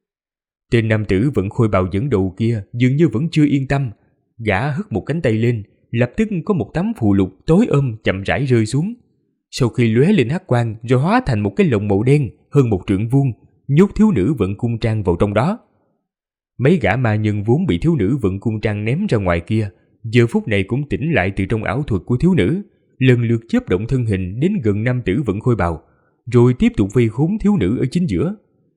Tên nam tử Vận Khôi Bào dẫn đầu kia dường như vẫn chưa yên tâm, gã hất một cánh tay lên, lập tức có một tấm phù lục tối chậm rãi rơi xuống. Sau khi lóe lên hắc quang rồi hóa thành một cái lồng màu đen hơn 1 trượng vuông, nhốt thiếu nữ Vận Cung Trang vào trong đó. Mấy gã ma nhân vốn bị thiếu nữ Vận Cung Trang ném ra ngoài kia, giờ phút này cũng tỉnh lại từ trong ảo thuật của thiếu nữ, lần lượt chớp động thân hình đến gần nam tử Vận Khôi Bào, rồi tiếp tục vây khốn thiếu nữ ở chính giữa.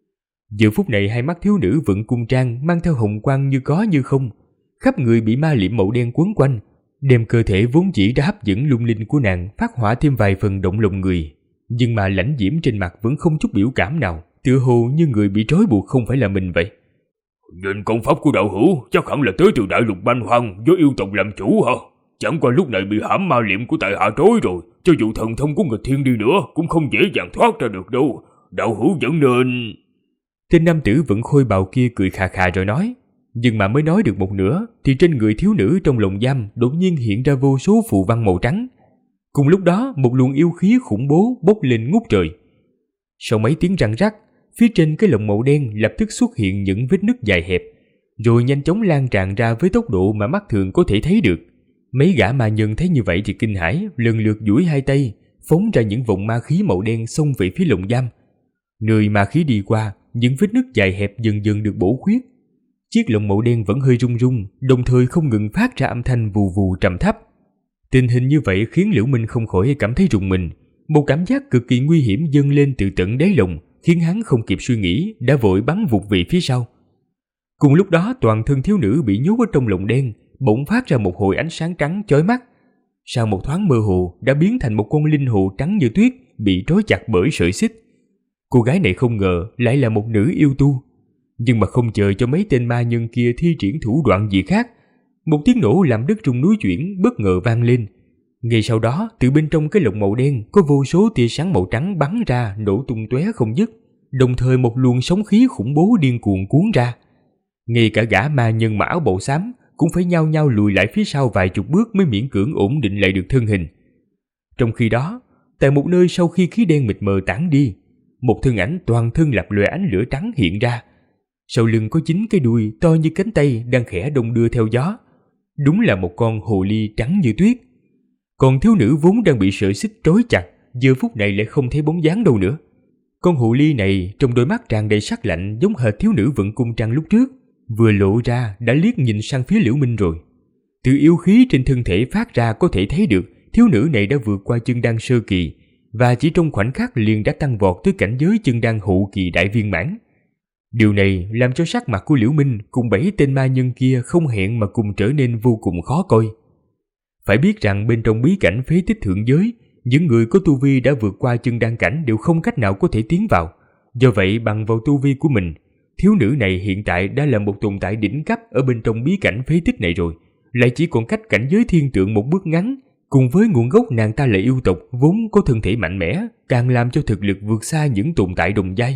Giờ phút này hai mắt thiếu nữ Vận Cung Trang mang theo hồng quang như có như không, khắp người bị ma liệm màu đen quấn quanh, đem cơ thể vốn chỉ đã hấp dẫn lung linh của nàng phát hỏa thêm vài phần động lòng người. Nhưng mà lãnh diễm trên mặt vẫn không chút biểu cảm nào, tựa hồ như người bị trói buộc không phải là mình vậy. Nhìn công pháp của đạo hữu chắc hẳn là tới từ đại lục Banh Hoang do yêu tộc làm chủ hả? Chẳng qua lúc này bị hãm ma liệm của tại hạ trói rồi, cho dù thần thông của nghịch thiên đi nữa cũng không dễ dàng thoát ra được đâu. Đạo hữu vẫn nên... Tên nam tử Vận Khôi Bào kia cười khà khà rồi nói. Nhưng mà mới nói được một nửa thì trên người thiếu nữ trong lồng giam đột nhiên hiện ra vô số phù văn màu trắng. Cùng lúc đó một luồng yêu khí khủng bố bốc lên ngút trời. Sau mấy tiếng răng rắc, phía trên cái lồng màu đen lập tức xuất hiện những vết nứt dài hẹp, rồi nhanh chóng lan tràn ra với tốc độ mà mắt thường có thể thấy được. Mấy gã ma nhân thấy như vậy thì kinh hãi, lần lượt duỗi hai tay phóng ra những vòng ma khí màu đen xông về phía lồng giam. Nơi ma khí đi qua, những vết nứt dài hẹp dần dần được bổ khuyết. Chiếc lồng màu đen vẫn hơi rung rung, đồng thời không ngừng phát ra âm thanh vù vù trầm thấp. Tình hình như vậy khiến Liễu Minh không khỏi cảm thấy rùng mình, một cảm giác cực kỳ nguy hiểm dâng lên từ tận đáy lòng, khiến hắn không kịp suy nghĩ đã vội bắn vụt về phía sau. Cùng lúc đó toàn thân thiếu nữ bị nhốt ở trong lồng đen bỗng phát ra một hồi ánh sáng trắng chói mắt. Sau một thoáng mơ hồ đã biến thành một con linh hồ trắng như tuyết bị trói chặt bởi sợi xích. Cô gái này không ngờ lại là một nữ yêu tu. Nhưng mà không chờ cho mấy tên ma nhân kia thi triển thủ đoạn gì khác, một tiếng nổ làm đất rung núi chuyển bất ngờ vang lên. Ngay sau đó, từ bên trong cái lồng màu đen có vô số tia sáng màu trắng bắn ra nổ tung tóe không dứt, đồng thời một luồng sóng khí khủng bố điên cuồng cuốn ra. Ngay cả gã ma nhân mặc áo bào xám cũng phải nhao nhao lùi lại phía sau vài chục bước mới miễn cưỡng ổn định lại được thân hình. Trong khi đó, tại một nơi sau khi khí đen mịt mờ tản đi, một thân ảnh toàn thân lập lòe ánh lửa trắng hiện ra. Sau lưng có 9 cái đuôi to như cánh tay đang khẽ đung đưa theo gió. Đúng là một con hồ ly trắng như tuyết. Còn thiếu nữ vốn đang bị sợi xích trói chặt, giờ phút này lại không thấy bóng dáng đâu nữa. Con hồ ly này trong đôi mắt tràn đầy sắc lạnh giống hệt thiếu nữ Vận Cung Trang lúc trước, vừa lộ ra đã liếc nhìn sang phía Liễu Minh rồi. Từ yêu khí trên thân thể phát ra có thể thấy được thiếu nữ này đã vượt qua chân đan sơ kỳ, và chỉ trong khoảnh khắc liền đã tăng vọt tới cảnh giới chân đan hậu kỳ đại viên mãn. Điều này làm cho sắc mặt của Liễu Minh cùng 7 tên ma nhân kia không hẹn mà cùng trở nên vô cùng khó coi. Phải biết rằng bên trong bí cảnh phế tích thượng giới, những người có tu vi đã vượt qua chân đan cảnh đều không cách nào có thể tiến vào. Do vậy bằng vào tu vi của mình, thiếu nữ này hiện tại đã là một tồn tại đỉnh cấp ở bên trong bí cảnh phế tích này rồi, lại chỉ còn cách cảnh giới thiên tượng một bước ngắn. Cùng với nguồn gốc nàng ta là yêu tộc vốn có thân thể mạnh mẽ, càng làm cho thực lực vượt xa những tồn tại đồng giai.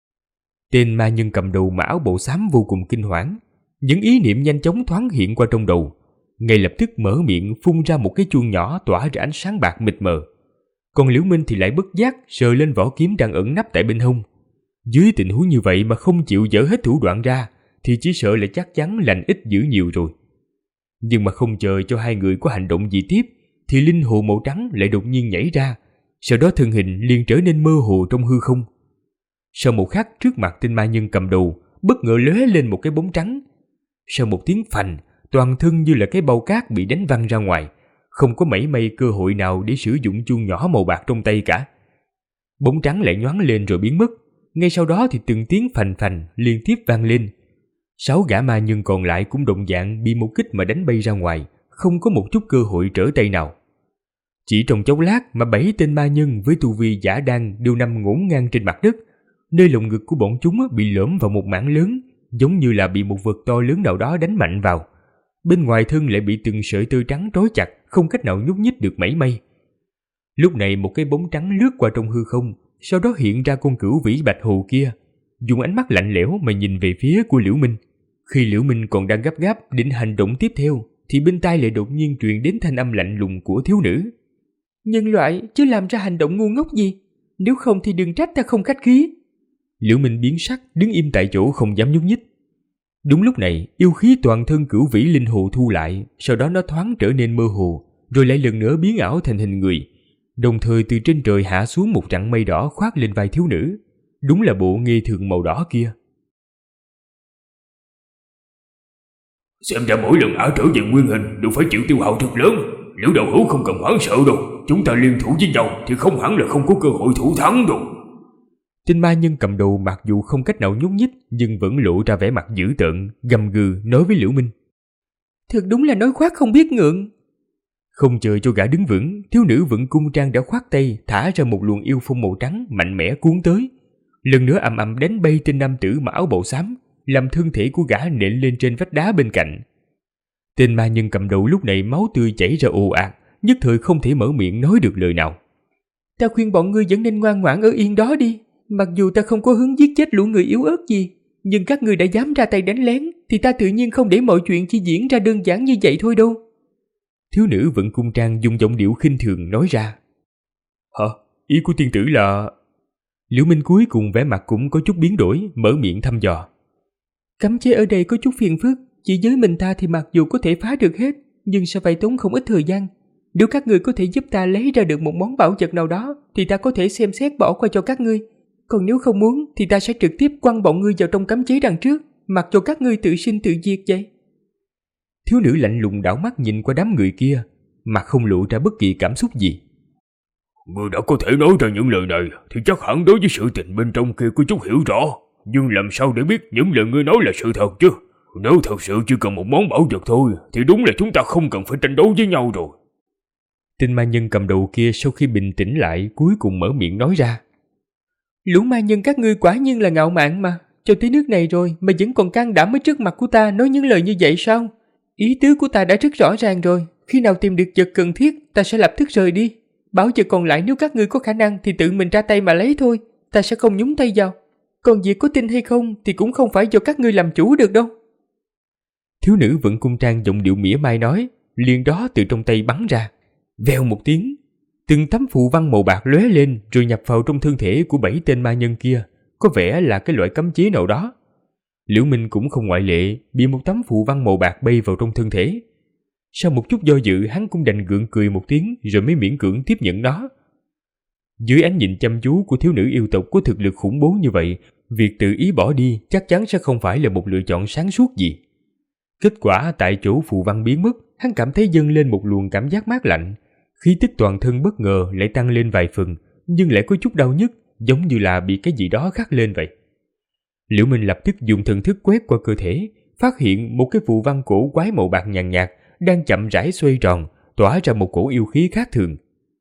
Tên ma nhân cầm đầu mặc áo bào xám vô cùng kinh hoảng, những ý niệm nhanh chóng thoáng hiện qua trong đầu, ngay lập tức mở miệng phun ra một cái chuông nhỏ tỏa ra ánh sáng bạc mịt mờ. Còn Liễu Minh thì lại bất giác sờ lên vỏ kiếm đang ẩn nấp tại bên hông. Dưới tình huống như vậy mà không chịu dỡ hết thủ đoạn ra thì chỉ sợ là chắc chắn lành ít dữ nhiều rồi. Nhưng mà không chờ cho hai người có hành động gì tiếp thì linh hồ màu trắng lại đột nhiên nhảy ra, sau đó thân hình liền trở nên mơ hồ trong hư không. Sau một khắc, trước mặt tên ma nhân cầm đầu bất ngờ lóe lên một cái bóng trắng. Sau một tiếng phành, toàn thân như là cái bao cát bị đánh văng ra ngoài, không có mảy may cơ hội nào để sử dụng chuông nhỏ màu bạc trong tay cả. Bóng trắng lại nhoáng lên rồi biến mất. Ngay sau đó thì từng tiếng phành phành liên tiếp vang lên. 6 gã ma nhân còn lại cũng đồng dạng bị một kích mà đánh bay ra ngoài, không có một chút cơ hội trở tay nào. Chỉ trong chốc lát mà 7 tên ma nhân với tu vi giả đan đều nằm ngổn ngang trên mặt đất. Nơi lồng ngực của bọn chúng bị lõm vào một mảng lớn, giống như là bị một vật to lớn nào đó đánh mạnh vào. Bên ngoài thân lại bị từng sợi tơ trắng trói chặt, không cách nào nhúc nhích được mảy may. Lúc này một cái bóng trắng lướt qua trong hư không, sau đó hiện ra con cửu vĩ bạch hồ kia, dùng ánh mắt lạnh lẽo mà nhìn về phía của Liễu Minh. Khi Liễu Minh còn đang gấp gáp định hành động tiếp theo, thì bên tai lại đột nhiên truyền đến thanh âm lạnh lùng của thiếu nữ. Nhân loại chứ làm ra hành động ngu ngốc gì, nếu không thì đừng trách ta không khách khí. Liễu Minh biến sắc, đứng im tại chỗ không dám nhúc nhích. Đúng lúc này, yêu khí toàn thân cửu vĩ linh hồ thu lại, sau đó nó thoáng trở nên mơ hồ, rồi lại lần nữa biến ảo thành hình người. Đồng thời từ trên trời hạ xuống một trận mây đỏ khoác lên vai thiếu nữ. Đúng là bộ nghê thường màu đỏ kia. Xem ra mỗi lần ả trở về nguyên hình đều phải chịu tiêu hao rất lớn. Liễu đạo hữu không cần hoảng sợ đâu, chúng ta liên thủ với nhau thì không hẳn là không có cơ hội thủ thắng đâu. Tên ma nhân cầm đầu mặc dù không cách nào nhúc nhích, nhưng vẫn lộ ra vẻ mặt dữ tợn, gầm gừ nói với Liễu Minh. Thật đúng là nói khoác không biết ngượng. Không chờ cho gã đứng vững, thiếu nữ vận cung trang đã khoát tay thả ra một luồng yêu phong màu trắng mạnh mẽ cuốn tới. Lần nữa ầm ầm đánh bay tên nam tử mặc áo bào xám, làm thân thể của gã nện lên trên vách đá bên cạnh. Tên ma nhân cầm đầu lúc này máu tươi chảy ra ồ ạt, nhất thời không thể mở miệng nói được lời nào. Ta khuyên bọn ngươi vẫn nên ngoan ngoãn ở yên đó đi. Mặc dù ta không có hướng giết chết lũ người yếu ớt gì, nhưng các ngươi đã dám ra tay đánh lén, thì ta tự nhiên không để mọi chuyện chỉ diễn ra đơn giản như vậy thôi đâu. Thiếu nữ vận cung trang dùng giọng điệu khinh thường nói ra. Hả? Ý của tiên tử là... Liễu Minh cuối cùng vẻ mặt cũng có chút biến đổi, mở miệng thăm dò. Cấm chế ở đây có chút phiền phức, chỉ với mình ta thì mặc dù có thể phá được hết, nhưng sẽ phải tốn không ít thời gian. Nếu các ngươi có thể giúp ta lấy ra được một món bảo vật nào đó, thì ta có thể xem xét bỏ qua cho các ngươi. Còn nếu không muốn thì ta sẽ trực tiếp quăng bọn ngươi vào trong cấm chế đằng trước, mặc cho các ngươi tự sinh tự diệt vậy. Thiếu nữ lạnh lùng đảo mắt nhìn qua đám người kia, mặt không lộ ra bất kỳ cảm xúc gì. Ngươi đã có thể nói ra những lời này thì chắc hẳn đối với sự tình bên trong kia có chút hiểu rõ. Nhưng làm sao để biết những lời ngươi nói là sự thật chứ? Nếu thật sự chỉ cần một món bảo vật thôi thì đúng là chúng ta không cần phải tranh đấu với nhau rồi. Tên ma nhân cầm đầu kia sau khi bình tĩnh lại cuối cùng mở miệng nói ra. Lũ ma nhân các ngươi quả nhiên là ngạo mạn mà, cho tới nước này rồi mà vẫn còn can đảm ở trước mặt của ta nói những lời như vậy sao? Ý tứ của ta đã rất rõ ràng rồi, khi nào tìm được vật cần thiết ta sẽ lập tức rời đi. Bảo vật còn lại nếu các ngươi có khả năng thì tự mình ra tay mà lấy thôi, ta sẽ không nhúng tay vào. Còn việc có tin hay không thì cũng không phải do các ngươi làm chủ được đâu. Thiếu nữ vận cung trang giọng điệu mỉa mai nói, liền đó từ trong tay bắn ra. Vèo một tiếng, từng tấm phù văn màu bạc lóe lên rồi nhập vào trong thân thể của 7 tên ma nhân kia, có vẻ là cái loại cấm chế nào đó. Liễu Minh cũng không ngoại lệ, bị một tấm phù văn màu bạc bay vào trong thân thể. Sau một chút do dự, hắn cũng đành gượng cười một tiếng rồi mới miễn cưỡng tiếp nhận nó. Dưới ánh nhìn chăm chú của thiếu nữ yêu tộc có thực lực khủng bố như vậy, việc tự ý bỏ đi chắc chắn sẽ không phải là một lựa chọn sáng suốt gì. Kết quả tại chỗ phù văn biến mất, hắn cảm thấy dâng lên một luồng cảm giác mát lạnh. Khí tức toàn thân bất ngờ lại tăng lên vài phần, nhưng lại có chút đau nhức, giống như là bị cái gì đó khắc lên vậy. Liễu Minh lập tức dùng thần thức quét qua cơ thể, phát hiện một cái phù văn cổ quái màu bạc nhàn nhạt đang chậm rãi xoay tròn, tỏa ra một cổ yêu khí khác thường.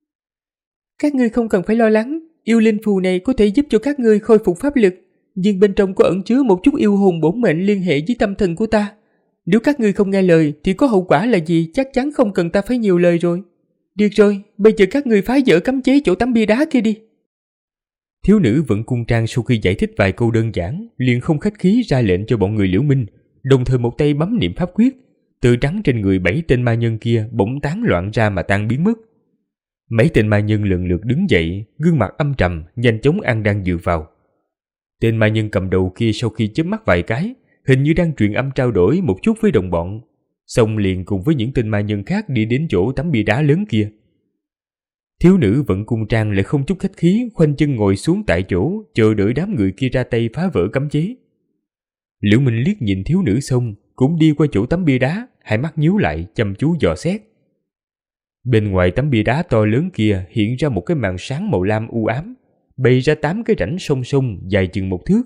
Các ngươi không cần phải lo lắng, yêu linh phù này có thể giúp cho các ngươi khôi phục pháp lực, nhưng bên trong có ẩn chứa một chút yêu hồn bổn mệnh liên hệ với tâm thần của ta. Nếu các ngươi không nghe lời thì có hậu quả là gì chắc chắn không cần ta phải nhiều lời rồi. Được rồi, bây giờ các ngươi phá vỡ cấm chế chỗ tấm bia đá kia đi. Thiếu nữ vận cung trang sau khi giải thích vài câu đơn giản, liền không khách khí ra lệnh cho bọn người Liễu Minh, đồng thời một tay bấm niệm pháp quyết, tơ trắng trên người 7 tên ma nhân kia bỗng tán loạn ra mà tan biến mất. Mấy tên ma nhân lần lượt đứng dậy, gương mặt âm trầm, nhanh chóng ăn đang dựa vào. Tên ma nhân cầm đầu kia sau khi chớp mắt vài cái, hình như đang truyền âm trao đổi một chút với đồng bọn, xong liền cùng với những tên ma nhân khác đi đến chỗ tấm bia đá lớn kia. Thiếu nữ vận cung trang lại không chút khách khí, khoanh chân ngồi xuống tại chỗ, chờ đợi đám người kia ra tay phá vỡ cấm chế. Liễu Minh liếc nhìn thiếu nữ xong, cũng đi qua chỗ tấm bia đá, hai mắt nhíu lại, chăm chú dò xét. Bên ngoài tấm bia đá to lớn kia hiện ra một cái màn sáng màu lam u ám, bày ra 8 cái rãnh song song dài chừng 1 thước,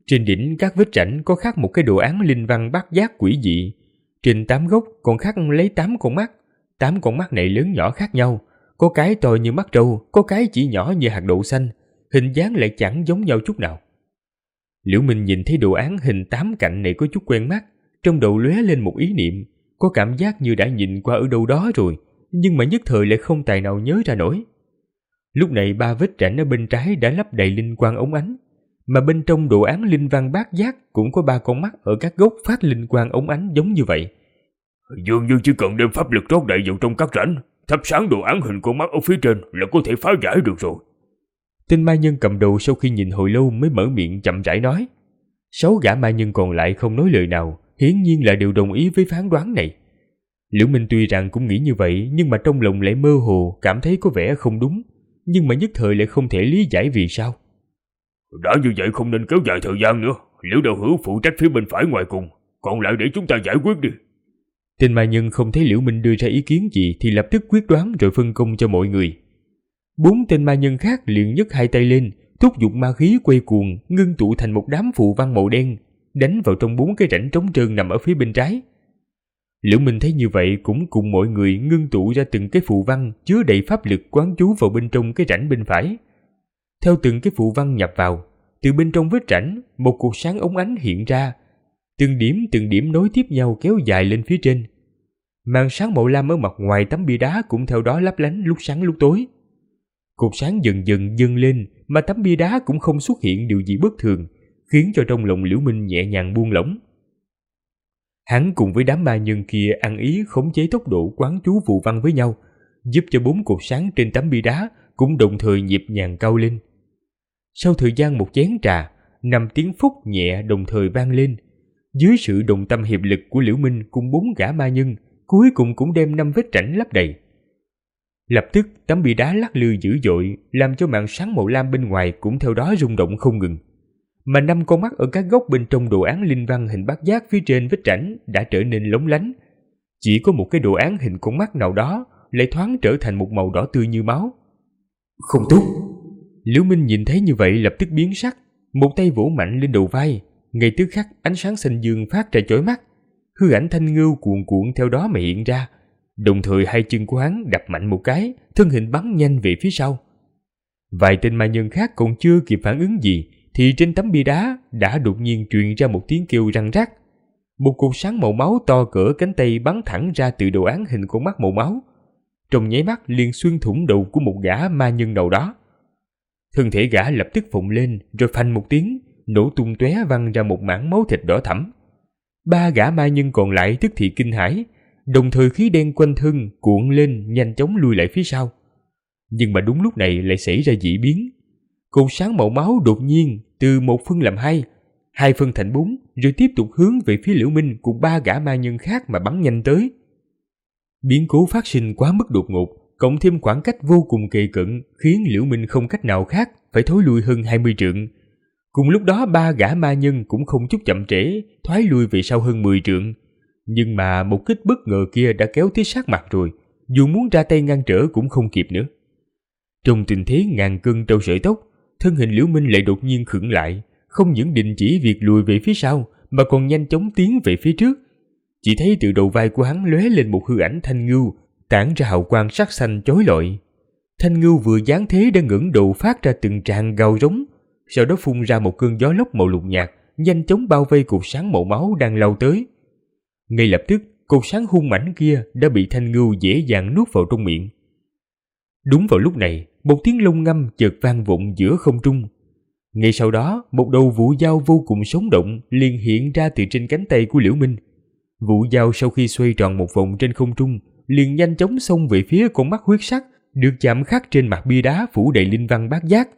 Trên đỉnh các vết rãnh có khắc một cái đồ án linh văn bát giác quỷ dị. Trên 8 gốc còn khắc lấy 8 con mắt. 8 con mắt này lớn nhỏ khác nhau, có cái to như mắt trâu, có cái chỉ nhỏ như hạt đậu xanh, hình dáng lại chẳng giống nhau chút nào. Liễu Minh nhìn thấy đồ án hình 8 cạnh này có chút quen mắt, trong đầu lóe lên một ý niệm, có cảm giác như đã nhìn qua ở đâu đó rồi, nhưng mà nhất thời lại không tài nào nhớ ra nổi. Lúc này 3 vết rãnh ở bên trái đã lấp đầy linh quang óng ánh, mà bên trong đồ án linh văn bát giác cũng có 3 con mắt ở các gốc phát linh quang óng ánh giống như vậy. Dường như chỉ cần đem pháp lực rót đầy vào trong các rãnh, thắp sáng đồ án hình con mắt ở phía trên là có thể phá giải được rồi. Tên ma nhân cầm đầu sau khi nhìn hồi lâu mới mở miệng chậm rãi nói. 6 gã ma nhân còn lại không nói lời nào, hiển nhiên là đều đồng ý với phán đoán này. Liễu Minh tuy rằng cũng nghĩ như vậy, nhưng mà trong lòng lại mơ hồ cảm thấy có vẻ không đúng, nhưng mà nhất thời lại không thể lý giải vì sao. Đã như vậy không nên kéo dài thời gian nữa, Liễu đạo hữu phụ trách phía bên phải ngoài cùng, còn lại để chúng ta giải quyết đi. Tên ma nhân không thấy Liễu Minh đưa ra ý kiến gì thì lập tức quyết đoán rồi phân công cho mọi người. 4 tên ma nhân khác liền nhấc 2 tay lên, thúc giục ma khí quay cuồng, ngưng tụ thành một đám phù văn màu đen, đánh vào trong 4 cái rãnh trống trơn nằm ở phía bên trái. Liễu Minh thấy như vậy cũng cùng mọi người ngưng tụ ra từng cái phù văn chứa đầy pháp lực quán trú vào bên trong cái rãnh bên phải. Theo từng cái phù văn nhập vào, từ bên trong vết rãnh, một cột sáng óng ánh hiện ra, từng điểm nối tiếp nhau kéo dài lên phía trên. Màn sáng màu lam ở mặt ngoài tấm bia đá cũng theo đó lấp lánh lúc sáng lúc tối. Cột sáng dần dần dâng lên mà tấm bia đá cũng không xuất hiện điều gì bất thường, khiến cho trong lòng Liễu Minh nhẹ nhàng buông lỏng. Hắn cùng với đám ma nhân kia ăn ý khống chế tốc độ quán chú phù văn với nhau, giúp cho 4 cột sáng trên tấm bia đá cũng đồng thời nhịp nhàng cao lên. Sau thời gian một chén trà, 5 tiếng phúc nhẹ đồng thời vang lên. Dưới sự đồng tâm hiệp lực của Liễu Minh cùng 4 gã ma nhân, cuối cùng cũng đem 5 vết rãnh lấp đầy. Lập tức tấm bia đá lắc lư dữ dội, làm cho màn sáng màu lam bên ngoài cũng theo đó rung động không ngừng. Mà 5 con mắt ở các góc bên trong đồ án linh văn hình bát giác phía trên vết rãnh đã trở nên lóng lánh. Chỉ có một cái đồ án hình con mắt nào đó lại thoáng trở thành một màu đỏ tươi như máu. Không tốt! Liễu Minh nhìn thấy như vậy lập tức biến sắc, một tay vỗ mạnh lên đầu vai, ngay tức khắc ánh sáng xanh dương phát ra chói mắt, hư ảnh thanh ngưu cuồn cuộn theo đó mà hiện ra. Đồng thời 2 chân của hắn đập mạnh một cái, thân hình bắn nhanh về phía sau. Vài tên ma nhân khác còn chưa kịp phản ứng gì thì trên tấm bia đá đã đột nhiên truyền ra một tiếng kêu răng rắc. Một cột sáng màu máu to cỡ cánh tay bắn thẳng ra từ đồ án hình con mắt màu máu, trong nháy mắt liền xuyên thủng đầu của một gã ma nhân đầu đó. Thân thể gã lập tức phồng lên rồi phanh một tiếng, nổ tung tóe văng ra một mảng máu thịt đỏ thẫm. 3 gã ma nhân còn lại tức thì kinh hãi, đồng thời khí đen quanh thân cuộn lên nhanh chóng lùi lại phía sau. Nhưng mà đúng lúc này lại xảy ra dị biến. Cột sáng màu máu đột nhiên từ 1 phân làm 2, 2 phân thành 4, rồi tiếp tục hướng về phía Liễu Minh cùng 3 gã ma nhân khác mà bắn nhanh tới. Biến cố phát sinh quá mức đột ngột, cộng thêm khoảng cách vô cùng kề cận, khiến Liễu Minh không cách nào khác phải thối lui hơn 20 trượng. Cùng lúc đó 3 gã ma nhân cũng không chút chậm trễ, thoái lui về sau hơn 10 trượng. Nhưng mà một kích bất ngờ kia đã kéo tới sát mặt rồi, dù muốn ra tay ngăn trở cũng không kịp nữa. Trong tình thế ngàn cân treo sợi tóc, thân hình Liễu Minh lại đột nhiên khựng lại, không những đình chỉ việc lùi về phía sau mà còn nhanh chóng tiến về phía trước. Chỉ thấy từ đầu vai của hắn lóe lên một hư ảnh thanh ngưu, tản ra hào quang sắc xanh chói lọi. Thanh ngưu vừa giáng thế đã ngẩng đầu phát ra từng tràng gào rống, sau đó phun ra một cơn gió lốc màu lục nhạt, nhanh chóng bao vây cột sáng màu máu đang lao tới. Ngay lập tức, cột sáng hung mãnh kia đã bị thanh ngưu dễ dàng nuốt vào trong miệng. Đúng vào lúc này, một tiếng lông ngâm chợt vang vọng giữa không trung. Ngay sau đó, một đầu vũ dao vô cùng sống động liền hiện ra từ trên cánh tay của Liễu Minh. Vũ dao sau khi xoay tròn một vòng trên không trung, liền nhanh chóng xông về phía con mắt huyết sắc được chạm khắc trên mặt bia đá phủ đầy linh văn bát giác.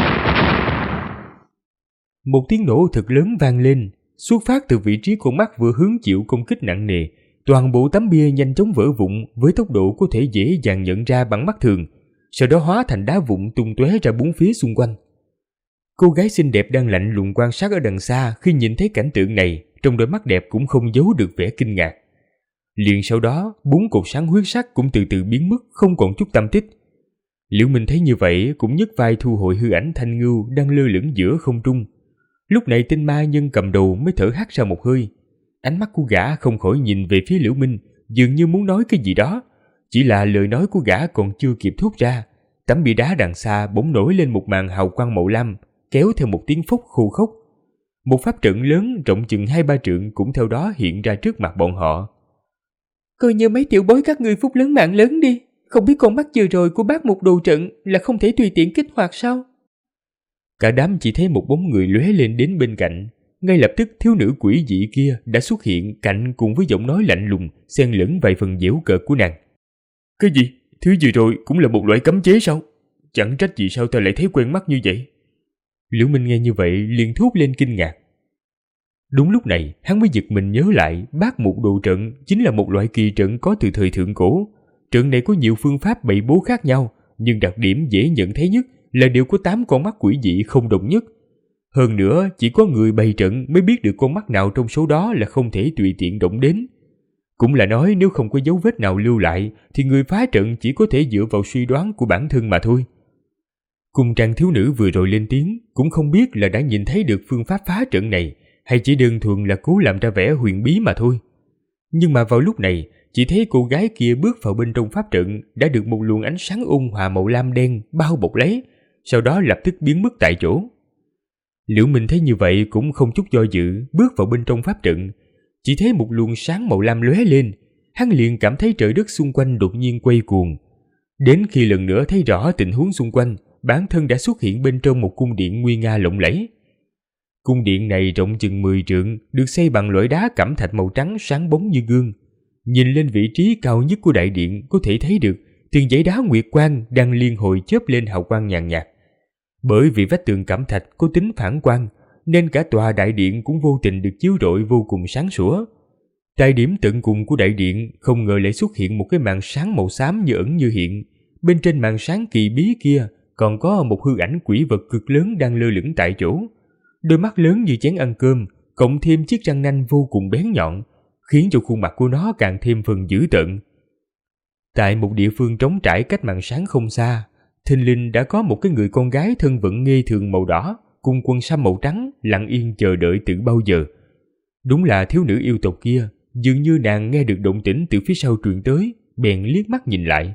Một tiếng nổ thật lớn vang lên, xuất phát từ vị trí con mắt vừa hứng chịu công kích nặng nề. Toàn bộ tấm bia nhanh chóng vỡ vụn với tốc độ có thể dễ dàng nhận ra bằng mắt thường, sau đó hóa thành đá vụn tung tóe ra bốn phía xung quanh. Cô gái xinh đẹp đang lạnh lùng quan sát ở đằng xa khi nhìn thấy cảnh tượng này, trong đôi mắt đẹp cũng không giấu được vẻ kinh ngạc. Liền sau đó, 4 cột sáng huyết sắc cũng từ từ biến mất, không còn chút tăm tích. Liễu Minh thấy như vậy cũng nhấc vai thu hồi hư ảnh thanh ngưu đang lơ lửng giữa không trung. Lúc này tên ma nhân cầm đầu mới thở hắt ra một hơi. Ánh mắt của gã không khỏi nhìn về phía Liễu Minh, dường như muốn nói cái gì đó. Chỉ là lời nói của gã còn chưa kịp thốt ra, tấm bia đá đằng xa bỗng nổi lên một màn hào quang màu lam, kéo theo một tiếng phốc khô khốc. Một pháp trận lớn rộng chừng 2-3 trượng cũng theo đó hiện ra trước mặt bọn họ. Coi như mấy tiểu bối các ngươi phúc lớn mạng lớn đi, không biết con mắt vừa rồi của bác một đồ trận là không thể tùy tiện kích hoạt sao? Cả đám chỉ thấy một bóng người lóe lên đến bên cạnh. Ngay lập tức thiếu nữ quỷ dị kia đã xuất hiện cạnh cùng với giọng nói lạnh lùng, xen lẫn vài phần giễu cợt của nàng. Cái gì? Thứ vừa rồi cũng là một loại cấm chế sao? Chẳng trách gì sao ta lại thấy quen mắt như vậy. Liễu Minh nghe như vậy liền thốt lên kinh ngạc. Đúng lúc này hắn mới giật mình nhớ lại bát một đồ trận chính là một loại kỳ trận có từ thời thượng cổ. Trận này có nhiều phương pháp bày bố khác nhau, nhưng đặc điểm dễ nhận thấy nhất là đều có 8 con mắt quỷ dị không đồng nhất. Hơn nữa chỉ có người bày trận mới biết được con mắt nào trong số đó là không thể tùy tiện động đến. Cũng là nói nếu không có dấu vết nào lưu lại thì người phá trận chỉ có thể dựa vào suy đoán của bản thân mà thôi. Cùng trang thiếu nữ vừa rồi lên tiếng cũng không biết là đã nhìn thấy được phương pháp phá trận này hay chỉ đơn thuần là cố làm ra vẻ huyền bí mà thôi. Nhưng mà vào lúc này chỉ thấy cô gái kia bước vào bên trong pháp trận đã được một luồng ánh sáng ôn hòa màu lam đen bao bọc lấy, sau đó lập tức biến mất tại chỗ. Liễu Minh thấy như vậy cũng không chút do dự bước vào bên trong pháp trận. Chỉ thấy một luồng sáng màu lam lóe lên, hắn liền cảm thấy trời đất xung quanh đột nhiên quay cuồng. Đến khi lần nữa thấy rõ tình huống xung quanh, bản thân đã xuất hiện bên trong một cung điện nguy nga lộng lẫy. Cung điện này rộng chừng 10 trượng, được xây bằng loại đá cẩm thạch màu trắng sáng bóng như gương. Nhìn lên vị trí cao nhất của đại điện có thể thấy được từng dãy đá nguyệt quang đang liên hồi chớp lên hào quang nhàn nhạt. Bởi vì vách tường cẩm thạch có tính phản quang, nên cả tòa đại điện cũng vô tình được chiếu rọi vô cùng sáng sủa. Tại điểm tận cùng của đại điện không ngờ lại xuất hiện một cái màn sáng màu xám như ẩn như hiện. Bên trên màn sáng kỳ bí kia còn có một hư ảnh quỷ vật cực lớn đang lơ lửng tại chỗ. Đôi mắt lớn như chén ăn cơm, cộng thêm chiếc răng nanh vô cùng bén nhọn, khiến cho khuôn mặt của nó càng thêm phần dữ tợn. Tại một địa phương trống trải cách màn sáng không xa, thình lình đã có một cái người con gái thân vận nghê thường màu đỏ cùng quần sam màu trắng lặng yên chờ đợi từ bao giờ. Đúng là thiếu nữ yêu tộc kia, dường như nàng nghe được động tĩnh từ phía sau truyền tới, bèn liếc mắt nhìn lại.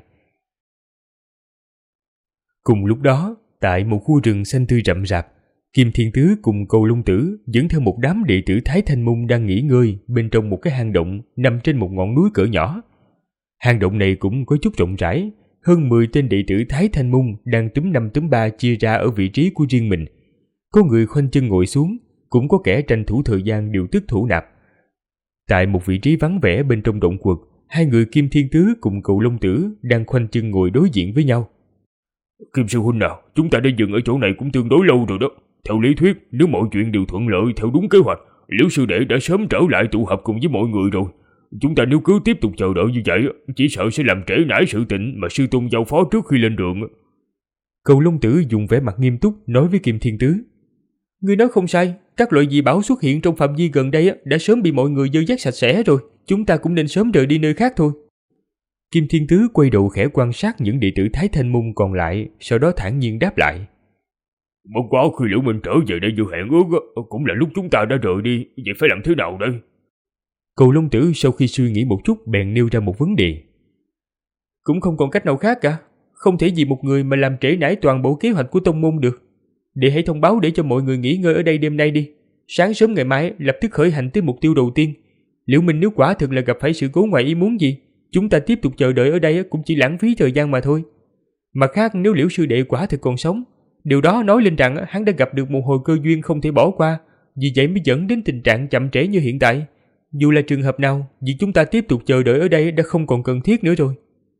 Cùng lúc đó, tại một khu rừng xanh tươi rậm rạp, Kim Thiên Tứ cùng Cầu Long Tử dẫn theo một đám đệ tử Thái Thanh Môn đang nghỉ ngơi bên trong một cái hang động nằm trên một ngọn núi cỡ nhỏ. Hang động này cũng có chút rộng rãi, hơn 10 tên đệ tử Thái Thanh Môn đang túm 5 túm 3 chia ra ở vị trí của riêng mình. Có người khoanh chân ngồi xuống, cũng có kẻ tranh thủ thời gian điều tức thủ nạp. Tại một vị trí vắng vẻ bên trong động quật, hai người Kim Thiên Tứ cùng Cầu Long Tử đang khoanh chân ngồi đối diện với nhau. Kim sư huynh nào, chúng ta đã dừng ở chỗ này cũng tương đối lâu rồi đó. Theo lý thuyết, nếu mọi chuyện đều thuận lợi theo đúng kế hoạch, Liễu sư đệ đã sớm trở lại tụ họp cùng với mọi người rồi. Chúng ta nếu cứ tiếp tục chờ đợi như vậy, chỉ sợ sẽ làm trễ nải sự tình mà sư tôn giao phó trước khi lên đường. Cầu Long Tử dùng vẻ mặt nghiêm túc nói với Kim Thiên Tứ. Ngươi nói không sai, các loại dị bảo xuất hiện trong phạm vi gần đây đã sớm bị mọi người dơ dắt sạch sẽ rồi, chúng ta cũng nên sớm rời đi nơi khác thôi. Kim Thiên Tứ quay đầu khẽ quan sát những đệ tử Thái Thanh Môn còn lại, sau đó thản nhiên đáp lại. Bất quá khi Liễu Minh trở về đây như hẹn ước, cũng là lúc chúng ta đã rời đi, vậy phải làm thế nào đây? Cầu Long Tử sau khi suy nghĩ một chút bèn nêu ra một vấn đề. Cũng không còn cách nào khác cả, không thể vì một người mà làm trễ nải toàn bộ kế hoạch của tông môn được. Để hãy thông báo để cho mọi người nghỉ ngơi ở đây đêm nay đi. Sáng sớm ngày mai lập tức khởi hành tới mục tiêu đầu tiên. Liễu Minh nếu quả thực là gặp phải sự cố ngoài ý muốn gì, chúng ta tiếp tục chờ đợi ở đây cũng chỉ lãng phí thời gian mà thôi. Mặt khác, nếu Liễu sư đệ quả thực còn sống, điều đó nói lên rằng hắn đã gặp được một hồi cơ duyên không thể bỏ qua, vì vậy mới dẫn đến tình trạng chậm trễ như hiện tại. Dù là trường hợp nào, việc chúng ta tiếp tục chờ đợi ở đây đã không còn cần thiết nữa rồi.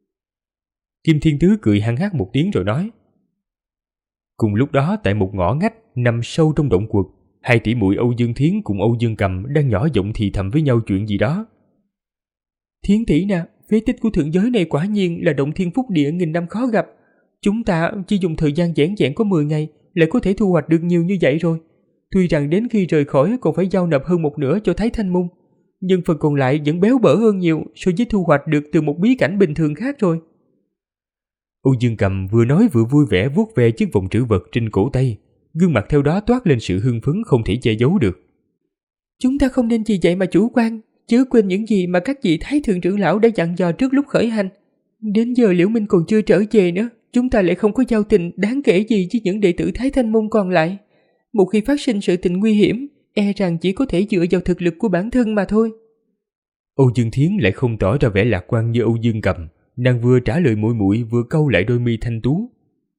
Kim Thiên Tứ cười hăng hắc một tiếng rồi nói. Cùng lúc đó, tại một ngõ ngách nằm sâu trong động quật, hai tỷ muội Âu Dương Thiến cùng Âu Dương Cầm đang nhỏ giọng thì thầm với nhau chuyện gì đó. Thiến tỷ nè, phế tích của thượng giới này quả nhiên là động thiên phúc địa nghìn năm khó gặp. Chúng ta chỉ dùng thời gian giản dẹn có 10 ngày lại có thể thu hoạch được nhiều như vậy rồi. Tuy rằng đến khi rời khỏi còn phải giao nộp hơn một nửa cho Thái Thanh Môn, nhưng phần còn lại vẫn béo bở hơn nhiều so với thu hoạch được từ một bí cảnh bình thường khác rồi. Âu Dương Cầm vừa nói vừa vui vẻ vuốt về chiếc vòng trữ vật trên cổ tay, gương mặt theo đó toát lên sự hưng phấn không thể che giấu được. Chúng ta không nên vì vậy mà chủ quan, chớ quên những gì mà các vị Thái Thượng trưởng lão đã dặn dò trước lúc khởi hành. Đến giờ Liễu Minh còn chưa trở về nữa, chúng ta lại không có giao tình đáng kể gì với những đệ tử Thái Thanh môn còn lại. Một khi phát sinh sự tình nguy hiểm, e rằng chỉ có thể dựa vào thực lực của bản thân mà thôi. Âu Dương Thiến lại không tỏ ra vẻ lạc quan như Âu Dương Cầm, nàng vừa trả lời muội muội vừa cau lại đôi mi thanh tú.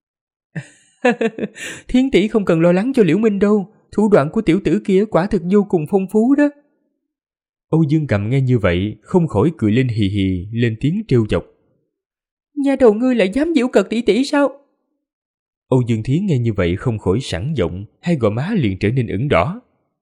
Thiến tỷ không cần lo lắng cho Liễu Minh đâu, thủ đoạn của tiểu tử kia quả thực vô cùng phong phú đó. Âu Dương Cầm nghe như vậy, không khỏi cười lên hì hì, lên tiếng trêu chọc. Nhà đầu ngươi lại dám giễu cợt tỷ tỷ sao? Âu Dương Thiến nghe như vậy không khỏi sẵn giọng, hai gò má liền trở nên ửng đỏ.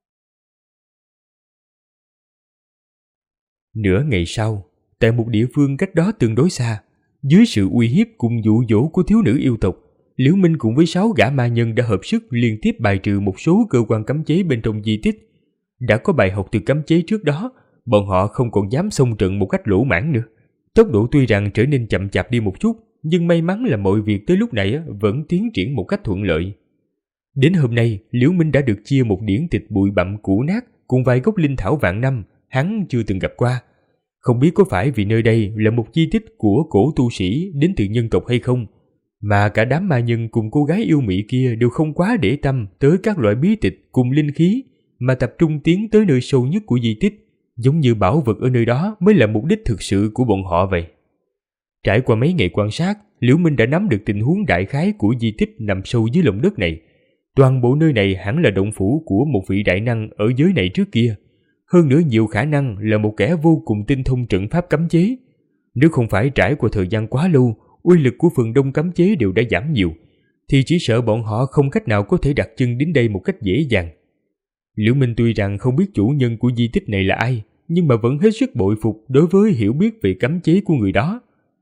Nửa ngày sau, tại một địa phương cách đó tương đối xa, dưới sự uy hiếp cùng dụ dỗ của thiếu nữ yêu tộc, Liễu Minh cùng với 6 gã ma nhân đã hợp sức liên tiếp bài trừ một số cơ quan cấm chế bên trong di tích. Đã có bài học từ cấm chế trước đó, bọn họ không còn dám xông trận một cách lỗ mãng nữa. Tốc độ tuy rằng trở nên chậm chạp đi một chút, nhưng may mắn là mọi việc tới lúc này vẫn tiến triển một cách thuận lợi. Đến hôm nay, Liễu Minh đã được chia một điển tịch bụi bặm cũ nát cùng vài gốc linh thảo vạn năm hắn chưa từng gặp qua. Không biết có phải vì nơi đây là một di tích của cổ tu sĩ đến từ nhân tộc hay không, mà cả đám ma nhân cùng cô gái yêu mỹ kia đều không quá để tâm tới các loại bí tịch cùng linh khí, mà tập trung tiến tới nơi sâu nhất của di tích, giống như bảo vật ở nơi đó mới là mục đích thực sự của bọn họ vậy. Trải qua mấy ngày quan sát, Liễu Minh đã nắm được tình huống đại khái của di tích nằm sâu dưới lòng đất này. Toàn bộ nơi này hẳn là động phủ của một vị đại năng ở giới này trước kia. Hơn nữa nhiều khả năng là một kẻ vô cùng tinh thông trận pháp cấm chế. Nếu không phải trải qua thời gian quá lâu, uy lực của phần đông cấm chế đều đã giảm nhiều, thì chỉ sợ bọn họ không cách nào có thể đặt chân đến đây một cách dễ dàng. Liễu Minh tuy rằng không biết chủ nhân của di tích này là ai, nhưng mà vẫn hết sức bội phục đối với hiểu biết về cấm chế của người đó.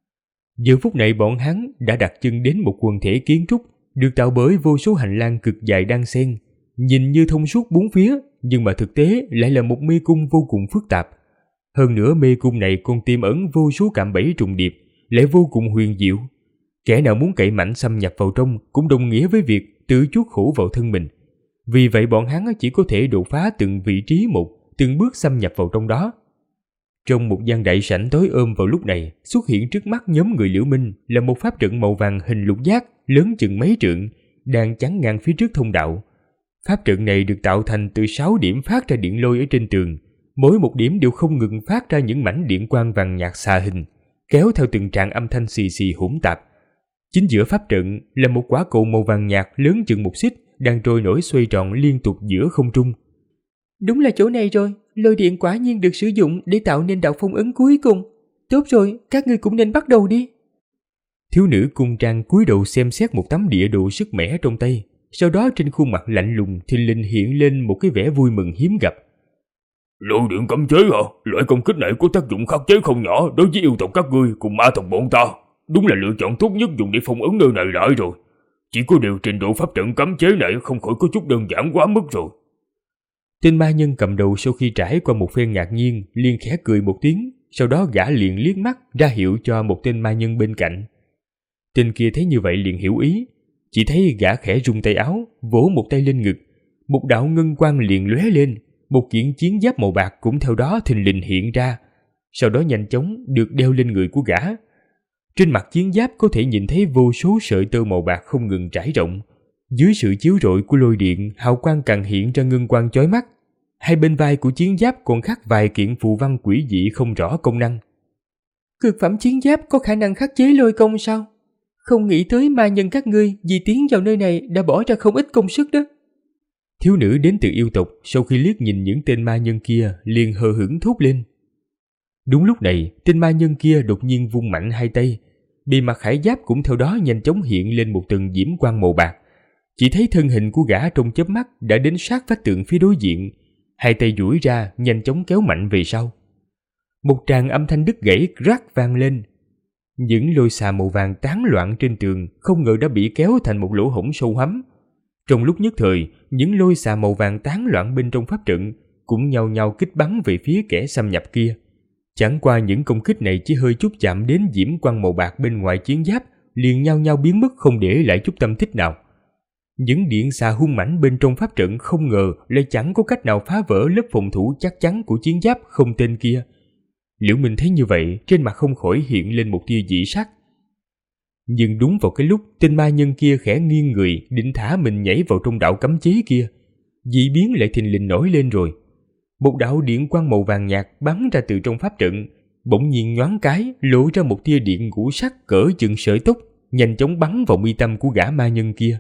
Giờ phút này bọn hắn đã đặt chân đến một quần thể kiến trúc được tạo bởi vô số hành lang cực dài đan xen, nhìn như thông suốt bốn phía, nhưng mà thực tế lại là một mê cung vô cùng phức tạp. Hơn nữa mê cung này còn tiềm ẩn vô số cạm bẫy trùng điệp, lại vô cùng huyền diệu. Kẻ nào muốn cậy mạnh xâm nhập vào trong cũng đồng nghĩa với việc tự chuốc khổ vào thân mình. Vì vậy bọn hắn chỉ có thể đột phá từng vị trí một, từng bước xâm nhập vào trong đó. Trong một gian đại sảnh tối ôm vào lúc này, xuất hiện trước mắt nhóm người Liễu Minh là một pháp trận màu vàng hình lục giác, lớn chừng mấy trượng, đang chắn ngang phía trước thông đạo. Pháp trận này được tạo thành từ 6 điểm phát ra điện lôi ở trên tường, mỗi một điểm đều không ngừng phát ra những mảnh điện quang vàng nhạt xà hình, kéo theo từng tràng âm thanh xì xì hỗn tạp. Chính giữa pháp trận là một quả cầu màu vàng nhạt lớn chừng một xích, đang trôi nổi xoay tròn liên tục giữa không trung. Đúng là chỗ này rồi, lôi điện quả nhiên được sử dụng để tạo nên đạo phong ấn cuối cùng. Tốt rồi, các ngươi cũng nên bắt đầu đi. Thiếu nữ cung trang cúi đầu xem xét một tấm địa đồ sức mẻ trong tay, sau đó trên khuôn mặt lạnh lùng thình lình hiện lên một cái vẻ vui mừng hiếm gặp. Lôi điện cấm chế hả? Loại công kích này có tác dụng khắc chế không nhỏ đối với yêu tộc các ngươi cùng ma tộc bọn ta. Đúng là lựa chọn tốt nhất dùng để phong ấn nơi này lại rồi. Chỉ có điều trình độ pháp trận cấm chế này không khỏi có chút đơn giản quá mức rồi. Tên ma nhân cầm đầu sau khi trải qua một phen ngạc nhiên liền khẽ cười một tiếng, sau đó gã liền liếc mắt ra hiệu cho một tên ma nhân bên cạnh. Tên kia thấy như vậy liền hiểu ý, chỉ thấy gã khẽ rung tay áo, vỗ một tay lên ngực, một đạo ngân quang liền lóe lên, một kiện chiến giáp màu bạc cũng theo đó thình lình hiện ra, sau đó nhanh chóng được đeo lên người của gã. Trên mặt chiến giáp có thể nhìn thấy vô số sợi tơ màu bạc không ngừng trải rộng. Dưới sự chiếu rọi của lôi điện, hào quang càng hiện ra ngân quang chói mắt. Hai bên vai của chiến giáp còn khắc vài kiện phù văn quỷ dị không rõ công năng. Cực phẩm chiến giáp có khả năng khắc chế lôi công sao? Không nghĩ tới ma nhân các ngươi vì tiến vào nơi này đã bỏ ra không ít công sức đó. Thiếu nữ đến từ yêu tộc sau khi liếc nhìn những tên ma nhân kia liền hờ hững thốt lên. Đúng lúc này, tên ma nhân kia đột nhiên vung mạnh hai tay, bề mặt khải giáp cũng theo đó nhanh chóng hiện lên một tầng diễm quang màu bạc. Chỉ thấy thân hình của gã trong chớp mắt đã đến sát vách tường phía đối diện, hai tay duỗi ra nhanh chóng kéo mạnh về sau. Một tràng âm thanh đứt gãy rắc vang lên. Những lôi xà màu vàng tán loạn trên tường không ngờ đã bị kéo thành một lỗ hổng sâu hắm. Trong lúc nhất thời, những lôi xà màu vàng tán loạn bên trong pháp trận cũng nhao nhao kích bắn về phía kẻ xâm nhập kia. Chẳng qua những công kích này chỉ hơi chút chạm đến diễm quang màu bạc bên ngoài chiến giáp, liền nhao nhao biến mất không để lại chút tâm tích nào. Những điện xà hung mãnh bên trong pháp trận không ngờ lại chẳng có cách nào phá vỡ lớp phòng thủ chắc chắn của chiến giáp không tên kia. Liễu Minh thấy như vậy, trên mặt không khỏi hiện lên một tia dị sắc. Nhưng đúng vào cái lúc tên ma nhân kia khẽ nghiêng người định thả mình nhảy vào trong đạo cấm chế kia, dị biến lại thình lình nổi lên rồi. Một đạo điện quang màu vàng nhạt bắn ra từ trong pháp trận, bỗng nhiên nhoáng cái lộ ra một tia điện ngũ sắc cỡ chừng sợi tóc, nhanh chóng bắn vào mi tâm của gã ma nhân kia.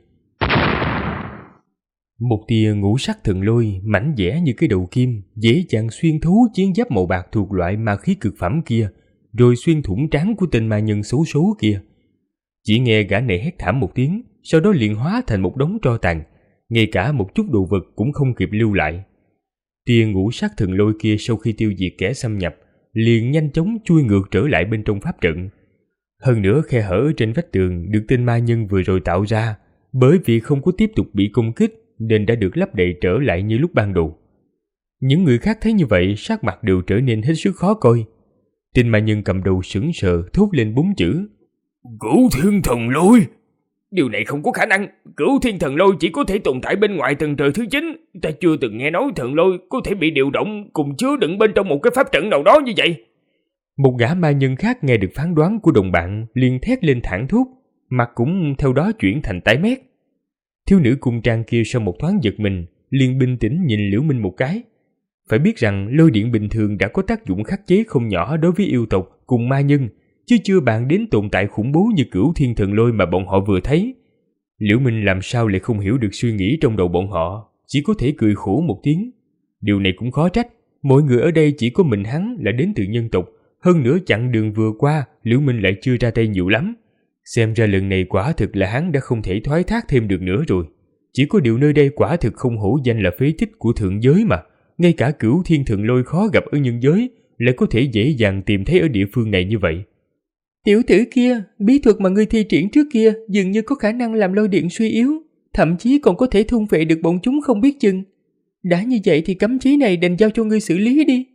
Một tia ngũ sắc thần lôi mảnh dẻ như cái đầu kim dễ dàng xuyên thấu chiến giáp màu bạc thuộc loại ma khí cực phẩm kia, rồi xuyên thủng trán của tên ma nhân xấu số kia. Chỉ nghe gã này hét thảm một tiếng, sau đó liền hóa thành một đống tro tàn, ngay cả một chút đồ vật cũng không kịp lưu lại. Tia ngũ sắc thần lôi kia sau khi tiêu diệt kẻ xâm nhập, liền nhanh chóng chui ngược trở lại bên trong pháp trận. Hơn nữa khe hở trên vách tường được tên ma nhân vừa rồi tạo ra, bởi vì không có tiếp tục bị công kích nên đã được lấp đầy trở lại như lúc ban đầu. Những người khác thấy như vậy sắc mặt đều trở nên hết sức khó coi. Tên ma nhân cầm đầu sững sờ thốt lên 4 chữ: Cửu thiên thần lôi. Điều này không có khả năng. Cửu thiên thần lôi chỉ có thể tồn tại bên ngoài tầng trời thứ 9. Ta chưa từng nghe nói thần lôi có thể bị điều động cùng chứa đựng bên trong một cái pháp trận nào đó như vậy. Một gã ma nhân khác nghe được phán đoán của đồng bạn liền thét lên thảng thốt, mặt cũng theo đó chuyển thành tái mét. Thiếu nữ cung trang kia sau một thoáng giật mình, liền bình tĩnh nhìn Liễu Minh một cái. Phải biết rằng lôi điện bình thường đã có tác dụng khắc chế không nhỏ đối với yêu tộc cùng ma nhân, chứ chưa bàn đến tồn tại khủng bố như cửu thiên thần lôi mà bọn họ vừa thấy. Liễu Minh làm sao lại không hiểu được suy nghĩ trong đầu bọn họ, chỉ có thể cười khổ một tiếng. Điều này cũng khó trách, mọi người ở đây chỉ có mình hắn là đến từ nhân tộc, hơn nữa chặng đường vừa qua Liễu Minh lại chưa ra tay nhiều lắm. Xem ra lần này quả thực là hắn đã không thể thoái thác thêm được nữa rồi. Chỉ có điều nơi đây quả thực không hổ danh là phế tích của thượng giới mà, ngay cả cửu thiên thần lôi khó gặp ở nhân giới lại có thể dễ dàng tìm thấy ở địa phương này như vậy. Tiểu tử kia, bí thuật mà ngươi thi triển trước kia dường như có khả năng làm lôi điện suy yếu, thậm chí còn có thể thôn phệ được bọn chúng không biết chừng. Đã như vậy thì cấm chế này đành giao cho ngươi xử lý đi.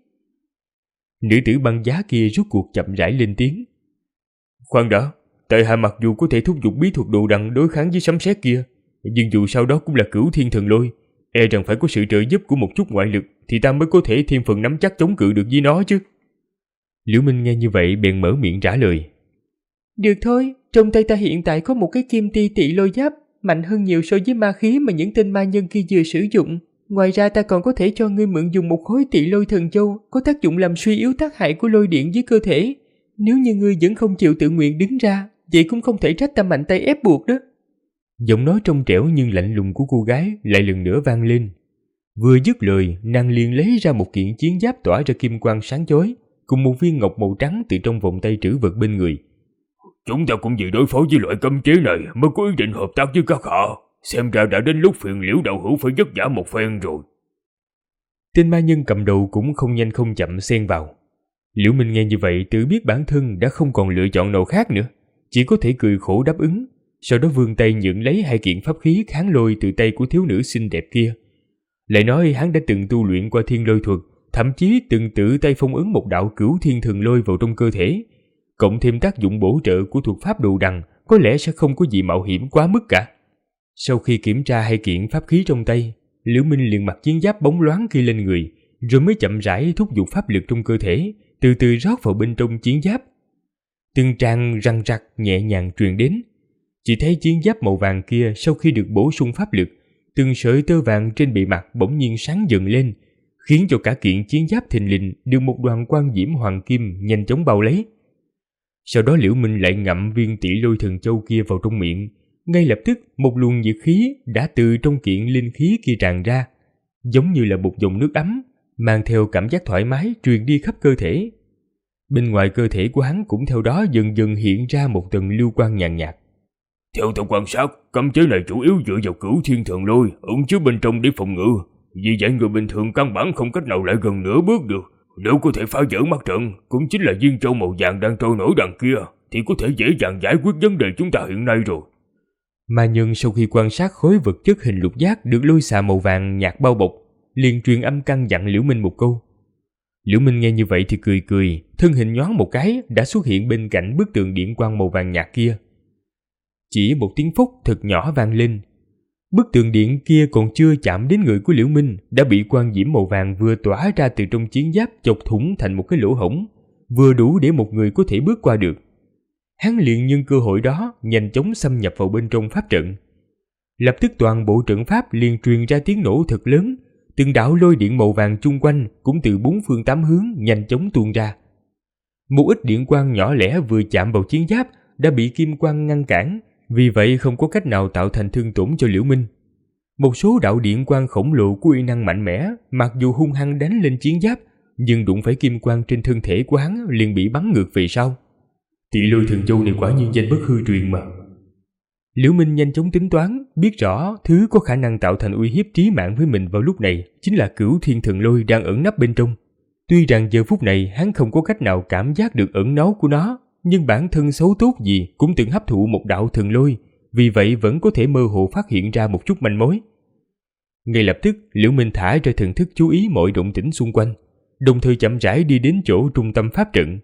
Nữ tử băng giá kia rút cuộc chậm rãi lên tiếng. Khoan đã, tại hạ mặc dù có thể thúc giục bí thuật đồ đằng đối kháng với sấm sét kia, nhưng dù sao đó cũng là cửu thiên thần lôi, e rằng phải có sự trợ giúp của một chút ngoại lực thì ta mới có thể thêm phần nắm chắc chống cự được với nó chứ. Liễu Minh nghe như vậy bèn mở miệng trả lời. Được thôi, trong tay ta hiện tại có một cái kim ti tị lôi giáp, mạnh hơn nhiều so với ma khí mà những tên ma nhân kia vừa sử dụng. Ngoài ra ta còn có thể cho ngươi mượn dùng một khối tị lôi thần châu, có tác dụng làm suy yếu tác hại của lôi điện với cơ thể. Nếu như ngươi vẫn không chịu tự nguyện đứng ra, vậy cũng không thể trách ta mạnh tay ép buộc đó. Giọng nói trong trẻo nhưng lạnh lùng của cô gái lại lần nữa vang lên. Vừa dứt lời, nàng liền lấy ra một kiện chiến giáp tỏa ra kim quang sáng chói, cùng một viên ngọc màu trắng từ trong vòng tay trữ vật bên người. Chúng ta cũng vì đối phó với loại cấm chế này mới có ý định hợp tác với các hạ. Xem ra đã đến lúc phiền Liễu đạo hữu phải vất vả một phen rồi. Tên ma nhân cầm đầu cũng không nhanh không chậm xen vào. Liễu Minh nghe như vậy tự biết bản thân đã không còn lựa chọn nào khác nữa, chỉ có thể cười khổ đáp ứng, sau đó vươn tay nhận lấy 2 kiện pháp khí kháng lôi từ tay của thiếu nữ xinh đẹp kia. Lại nói hắn đã từng tu luyện qua thiên lôi thuật, thậm chí từng tự tay phong ấn một đạo cửu thiên thần lôi vào trong cơ thể, cộng thêm tác dụng bổ trợ của thuật pháp đồ đằng, có lẽ sẽ không có gì mạo hiểm quá mức cả. Sau khi kiểm tra 2 kiện pháp khí trong tay, Liễu Minh liền mặc chiến giáp bóng loáng kia lên người, rồi mới chậm rãi thúc giục pháp lực trong cơ thể, từ từ rót vào bên trong chiến giáp. Từng tràng răng rắc nhẹ nhàng truyền đến. Chỉ thấy chiến giáp màu vàng kia sau khi được bổ sung pháp lực, từng sợi tơ vàng trên bề mặt bỗng nhiên sáng dần lên, khiến cho cả kiện chiến giáp thình lình được một đoàn quang diễm hoàng kim nhanh chóng bao lấy. Sau đó Liễu Minh lại ngậm viên tỷ lôi thần châu kia vào trong miệng, ngay lập tức một luồng nhiệt khí đã từ trong kiện linh khí kia tràn ra, giống như là một dòng nước ấm, mang theo cảm giác thoải mái truyền đi khắp cơ thể. Bên ngoài cơ thể của hắn cũng theo đó dần dần hiện ra một tầng lưu quang nhàn nhạt. Theo tôi quan sát, cấm chế này chủ yếu dựa vào cửu thiên thần lôi ẩn chứa bên trong để phòng ngự. Vì vậy người bình thường căn bản không cách nào lại gần nửa bước được. Nếu có thể phá vỡ mắt trận, cũng chính là viên châu màu vàng đang trôi nổi đằng kia, thì có thể dễ dàng giải quyết vấn đề chúng ta hiện nay rồi. Ma nhân sau khi quan sát khối vật chất hình lục giác được lôi xà màu vàng nhạt bao bọc, liền truyền âm căn dặn Liễu Minh một câu. Liễu Minh nghe như vậy thì cười cười, thân hình nhoáng một cái đã xuất hiện bên cạnh bức tường điện quang màu vàng nhạt kia. Chỉ một tiếng phốc thật nhỏ vang lên. Bức tường điện kia còn chưa chạm đến người của Liễu Minh đã bị quang diễm màu vàng vừa tỏa ra từ trong chiến giáp chọc thủng thành một cái lỗ hổng, vừa đủ để một người có thể bước qua được. Hắn liền nhân cơ hội đó nhanh chóng xâm nhập vào bên trong pháp trận. Lập tức toàn bộ trận pháp liền truyền ra tiếng nổ thật lớn, từng đạo lôi điện màu vàng chung quanh cũng từ bốn phương tám hướng nhanh chóng tuôn ra. Một ít điện quang nhỏ lẻ vừa chạm vào chiến giáp đã bị kim quang ngăn cản, vì vậy không có cách nào tạo thành thương tổn cho Liễu Minh. Một số đạo điện quang khổng lồ của uy năng mạnh mẽ, mặc dù hung hăng đánh lên chiến giáp, nhưng đụng phải kim quang trên thân thể của hắn liền bị bắn ngược về sau. Tị lôi thần châu này quả nhiên danh bất hư truyền mà. Liễu Minh nhanh chóng tính toán, biết rõ thứ có khả năng tạo thành uy hiếp trí mạng với mình vào lúc này chính là Cửu Thiên Thần Lôi đang ẩn nấp bên trong. Tuy rằng giờ phút này hắn không có cách nào cảm giác được ẩn náu của nó, nhưng bản thân xấu tốt gì cũng từng hấp thụ một đạo thần lôi, vì vậy vẫn có thể mơ hồ phát hiện ra một chút manh mối. Ngay lập tức, Liễu Minh thả ra thần thức chú ý mọi động tĩnh xung quanh, đồng thời chậm rãi đi đến chỗ trung tâm pháp trận.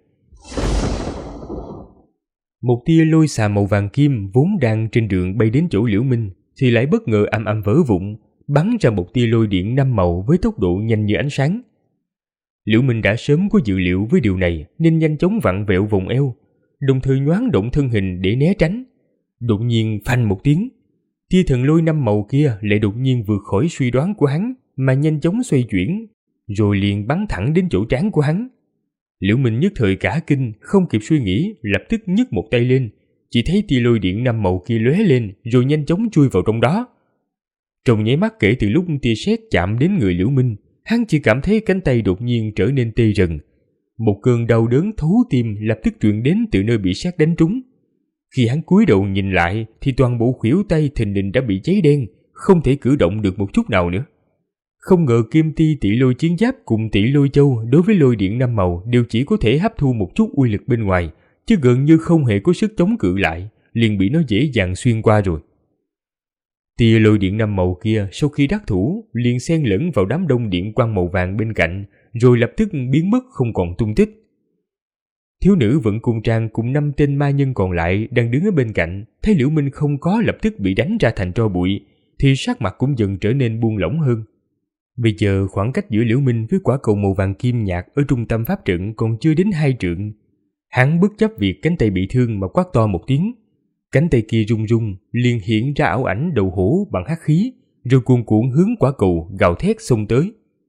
Một tia lôi xà màu vàng kim vốn đang trên đường bay đến chỗ Liễu Minh thì lại bất ngờ ầm ầm vỡ vụn, bắn ra một tia lôi điện 5 màu với tốc độ nhanh như ánh sáng. Liễu Minh đã sớm có dự liệu với điều này nên nhanh chóng vặn vẹo vòng eo, đồng thời nhoáng động thân hình để né tránh. Đột nhiên phanh một tiếng, tia thần lôi 5 màu kia lại đột nhiên vượt khỏi suy đoán của hắn mà nhanh chóng xoay chuyển, rồi liền bắn thẳng đến chỗ trán của hắn. Liễu Minh nhất thời cả kinh, không kịp suy nghĩ, lập tức nhấc một tay lên, chỉ thấy tia lôi điện 5 màu kia lóe lên rồi nhanh chóng chui vào trong đó. Trong nháy mắt kể từ lúc tia sét chạm đến người Liễu Minh, hắn chỉ cảm thấy cánh tay đột nhiên trở nên tê rần. Một cơn đau đớn thấu tim lập tức truyền đến từ nơi bị sét đánh trúng. Khi hắn cúi đầu nhìn lại thì toàn bộ khuỷu tay thình lình đã bị cháy đen, không thể cử động được một chút nào nữa. Không ngờ kim ti tỷ lôi chiến giáp cùng tỷ lôi châu đối với lôi điện 5 màu đều chỉ có thể hấp thu một chút uy lực bên ngoài, chứ gần như không hề có sức chống cự lại, liền bị nó dễ dàng xuyên qua rồi. Tia lôi điện 5 màu kia sau khi đắc thủ liền xen lẫn vào đám đông điện quang màu vàng bên cạnh, rồi lập tức biến mất không còn tung tích. Thiếu nữ Vận Cung Trang cùng 5 tên ma nhân còn lại đang đứng ở bên cạnh, thấy Liễu Minh không có lập tức bị đánh ra thành tro bụi, thì sắc mặt cũng dần trở nên buông lỏng hơn. Bây giờ khoảng cách giữa Liễu Minh với quả cầu màu vàng kim nhạt ở trung tâm pháp trận còn chưa đến 2 trượng. Hắn bất chấp việc cánh tay bị thương mà quát to một tiếng. Cánh tay kia rung rung, liền hiện ra ảo ảnh đầu hổ bằng hắc khí, rồi cuồn cuộn hướng quả cầu gào thét xông tới.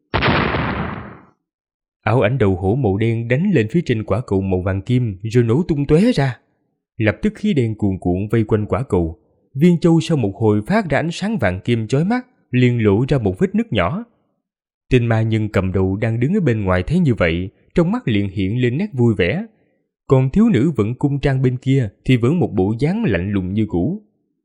Ảo ảnh đầu hổ màu đen đánh lên phía trên quả cầu màu vàng kim rồi nổ tung tóe ra. Lập tức khí đen cuồn cuộn vây quanh quả cầu. Viên châu sau một hồi phát ra ánh sáng vàng kim chói mắt, liền lộ ra một vết nứt nhỏ. Tên ma nhân cầm đầu đang đứng ở bên ngoài thấy như vậy, trong mắt liền hiện lên nét vui vẻ. Còn thiếu nữ Vận Cung Trang bên kia thì vẫn một bộ dáng lạnh lùng như cũ.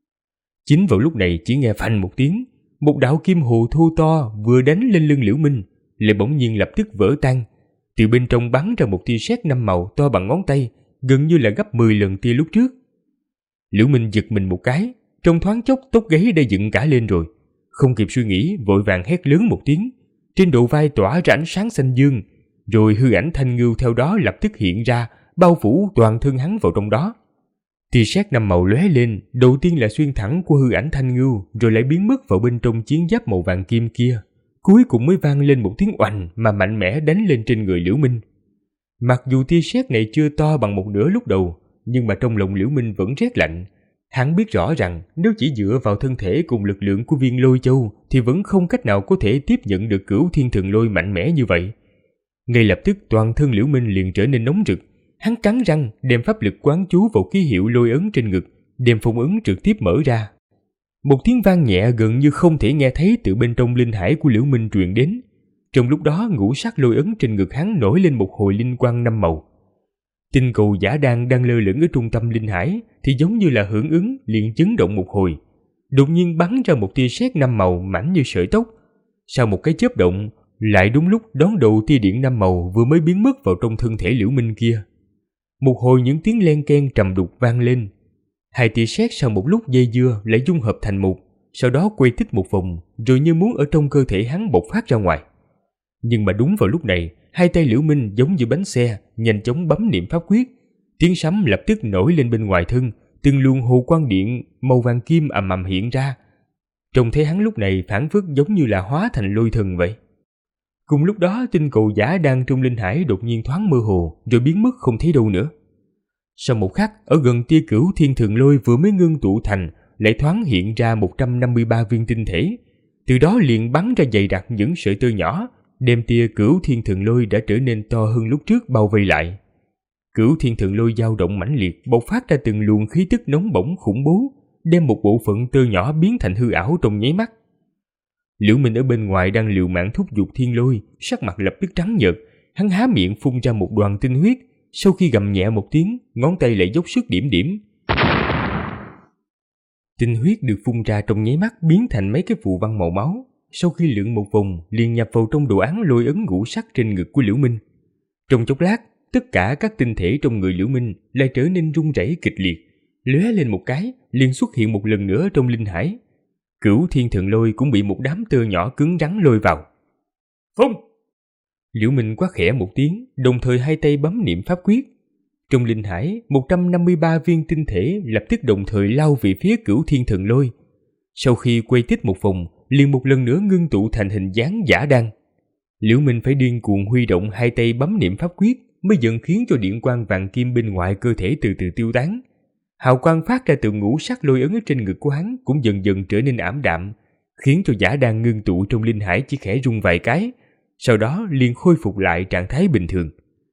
Chính vào lúc này chỉ nghe phanh một tiếng, một đạo kim hồ thô to vừa đánh lên lưng Liễu Minh, lại bỗng nhiên lập tức vỡ tan. Từ bên trong bắn ra một tia sét 5 màu to bằng ngón tay, gần như là gấp 10 lần tia lúc trước. Liễu Minh giật mình một cái, trong thoáng chốc tóc gáy đã dựng cả lên rồi, không kịp suy nghĩ vội vàng hét lớn một tiếng. Trên đầu vai tỏa ra ánh sáng xanh dương, rồi hư ảnh thanh ngưu theo đó lập tức hiện ra, bao phủ toàn thân hắn vào trong đó. Tia sét 5 màu lóe lên, đầu tiên là xuyên thẳng qua hư ảnh thanh ngưu, rồi lại biến mất vào bên trong chiến giáp màu vàng kim kia. Cuối cùng mới vang lên một tiếng oành mà mạnh mẽ đánh lên trên người Liễu Minh. Mặc dù tia sét này chưa to bằng một nửa lúc đầu, nhưng mà trong lòng Liễu Minh vẫn rét lạnh. Hắn biết rõ rằng nếu chỉ dựa vào thân thể cùng lực lượng của viên lôi châu thì vẫn không cách nào có thể tiếp nhận được Cửu Thiên Thần Lôi mạnh mẽ như vậy. Ngay lập tức toàn thân Liễu Minh liền trở nên nóng rực. Hắn cắn răng đem pháp lực quán chú vào ký hiệu lôi ấn trên ngực, đem phong ấn trực tiếp mở ra. Một tiếng vang nhẹ gần như không thể nghe thấy từ bên trong linh hải của Liễu Minh truyền đến. Trong lúc đó ngũ sắc lôi ấn trên ngực hắn nổi lên một hồi linh quang 5 màu. Tinh cầu giả đan đang lơ lửng ở trung tâm linh hải thì giống như là hưởng ứng liền chấn động một hồi, đột nhiên bắn ra một tia sét 5 màu mảnh như sợi tóc. Sau một cái chớp động, lại đúng lúc đón đầu tia điện 5 màu vừa mới biến mất vào trong thân thể Liễu Minh kia. Một hồi những tiếng len keng trầm đục vang lên. Hai tia sét sau một lúc dây dưa lại dung hợp thành một, sau đó quay tích một vòng, rồi như muốn ở trong cơ thể hắn bộc phát ra ngoài. Nhưng mà đúng vào lúc này, hai tay Liễu Minh giống như bánh xe, nhanh chóng bấm niệm pháp quyết. Tiếng sấm lập tức nổi lên bên ngoài thân, từng luồng hồ quang điện màu vàng kim ầm ầm hiện ra. Trông thấy hắn lúc này phảng phất giống như là hóa thành lôi thần vậy. Cùng lúc đó, tinh cầu giả đang trong linh hải đột nhiên thoáng mơ hồ rồi biến mất không thấy đâu nữa. Sau một khắc, ở gần tia cửu thiên thần lôi vừa mới ngưng tụ thành, lại thoáng hiện ra 153 viên tinh thể. Từ đó liền bắn ra dày đặc những sợi tơ nhỏ, đem tia cửu thiên thần lôi đã trở nên to hơn lúc trước bao vây lại. Cửu thiên thần lôi dao động mãnh liệt, bộc phát ra từng luồng khí tức nóng bỏng khủng bố, đem một bộ phận tơ nhỏ biến thành hư ảo trong nháy mắt. Liễu Minh ở bên ngoài đang liều mạng thúc giục thiên lôi, sắc mặt lập tức trắng nhợt, hắn há miệng phun ra một đoàn tinh huyết, sau khi gầm nhẹ một tiếng, ngón tay lại dốc sức điểm điểm. Tinh huyết được phun ra trong nháy mắt biến thành mấy cái phù văn màu máu, sau khi lượn một vòng liền nhập vào trong đồ án lôi ấn ngũ sắc trên ngực của Liễu Minh. Trong chốc lát, tất cả các tinh thể trong người Liễu Minh lại trở nên rung rẩy kịch liệt, lóe lên một cái, liền xuất hiện một lần nữa trong linh hải. Cửu thiên thần lôi cũng bị một đám tơ nhỏ cứng rắn lôi vào. Phun! Liễu Minh quát khẽ một tiếng, đồng thời hai tay bấm niệm pháp quyết. Trong linh hải, 153 viên tinh thể lập tức đồng thời lao về phía cửu thiên thần lôi. Sau khi quay tích một vòng, liền một lần nữa ngưng tụ thành hình dáng giả đan. Liễu Minh phải điên cuồng huy động hai tay bấm niệm pháp quyết mới dần khiến cho điện quang vàng kim bên ngoài cơ thể từ từ tiêu tán. Hào quang phát ra từ ngũ sắc lôi ấn ở trên ngực của hắn cũng dần dần trở nên ảm đạm, khiến cho giả đan ngưng tụ trong linh hải chỉ khẽ rung vài cái, sau đó liền khôi phục lại trạng thái bình thường.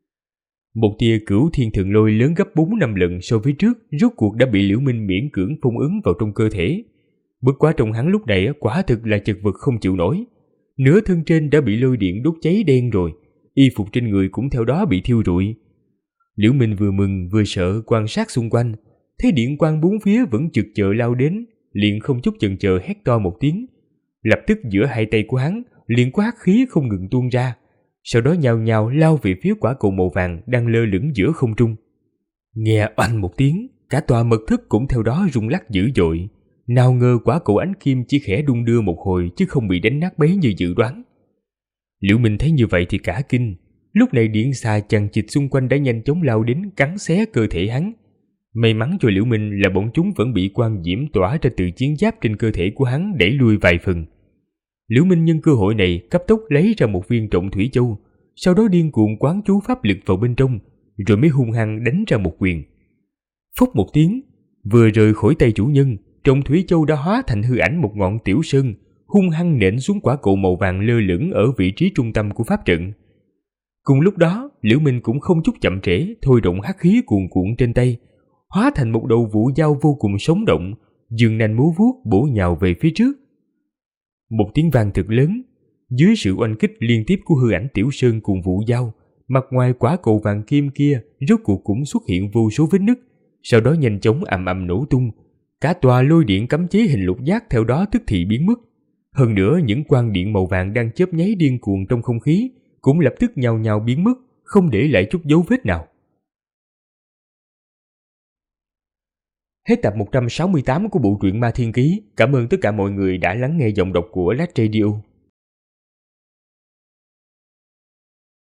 Một tia cửu thiên thần lôi lớn gấp 4-5 lần so với trước, rốt cuộc đã bị Liễu Minh miễn cưỡng phong ấn vào trong cơ thể. Bất quá trong hắn lúc này quả thực là chật vật không chịu nổi. Nửa thân trên đã bị lôi điện đốt cháy đen rồi, y phục trên người cũng theo đó bị thiêu rụi. Liễu Minh vừa mừng vừa sợ quan sát xung quanh, thấy điện quang bốn phía vẫn chực chợ lao đến, liền không chút chần chờ hét to một tiếng. Lập tức giữa hai tay của hắn liền có hắc khí không ngừng tuôn ra, sau đó nhào nhào lao về phía quả cầu màu vàng đang lơ lửng giữa không trung. Nghe oanh một tiếng, cả tòa mật thất cũng theo đó rung lắc dữ dội. Nào ngờ quả cầu ánh kim chỉ khẽ đung đưa một hồi chứ không bị đánh nát bấy như dự đoán. Liễu Minh thấy như vậy thì cả kinh. Lúc này điện xà chằng chịt xung quanh đã nhanh chóng lao đến cắn xé cơ thể hắn. May mắn cho Liễu Minh là bọn chúng vẫn bị quang diễm tỏa ra từ chiến giáp trên cơ thể của hắn đẩy lui vài phần. Liễu Minh nhân cơ hội này cấp tốc lấy ra một viên Trọng Thủy Châu, sau đó điên cuồng quán chú pháp lực vào bên trong, rồi mới hung hăng đánh ra một quyền. Phốc một tiếng, vừa rời khỏi tay chủ nhân, Trọng Thủy Châu đã hóa thành hư ảnh một ngọn tiểu sơn, hung hăng nện xuống quả cầu màu vàng lơ lửng ở vị trí trung tâm của pháp trận. Cùng lúc đó, Liễu Minh cũng không chút chậm trễ, thôi động hắc khí cuồn cuộn trên tay, hóa thành một đầu vũ dao vô cùng sống động, giương nanh múa vuốt bổ nhào về phía trước. Một tiếng vang thật lớn, dưới sự oanh kích liên tiếp của hư ảnh tiểu sơn cùng vũ dao, mặt ngoài quả cầu vàng kim kia rốt cuộc cũng xuất hiện vô số vết nứt, sau đó nhanh chóng ầm ầm nổ tung. Cả tòa lôi điện cấm chế hình lục giác theo đó tức thì biến mất. Hơn nữa, những quang điện màu vàng đang chớp nháy điên cuồng trong không khí cũng lập tức nhào nhào biến mất, không để lại chút dấu vết nào. Hết tập 168 của bộ truyện Ma Thiên Ký. Cảm ơn tất cả mọi người đã lắng nghe giọng đọc của Lát Radio.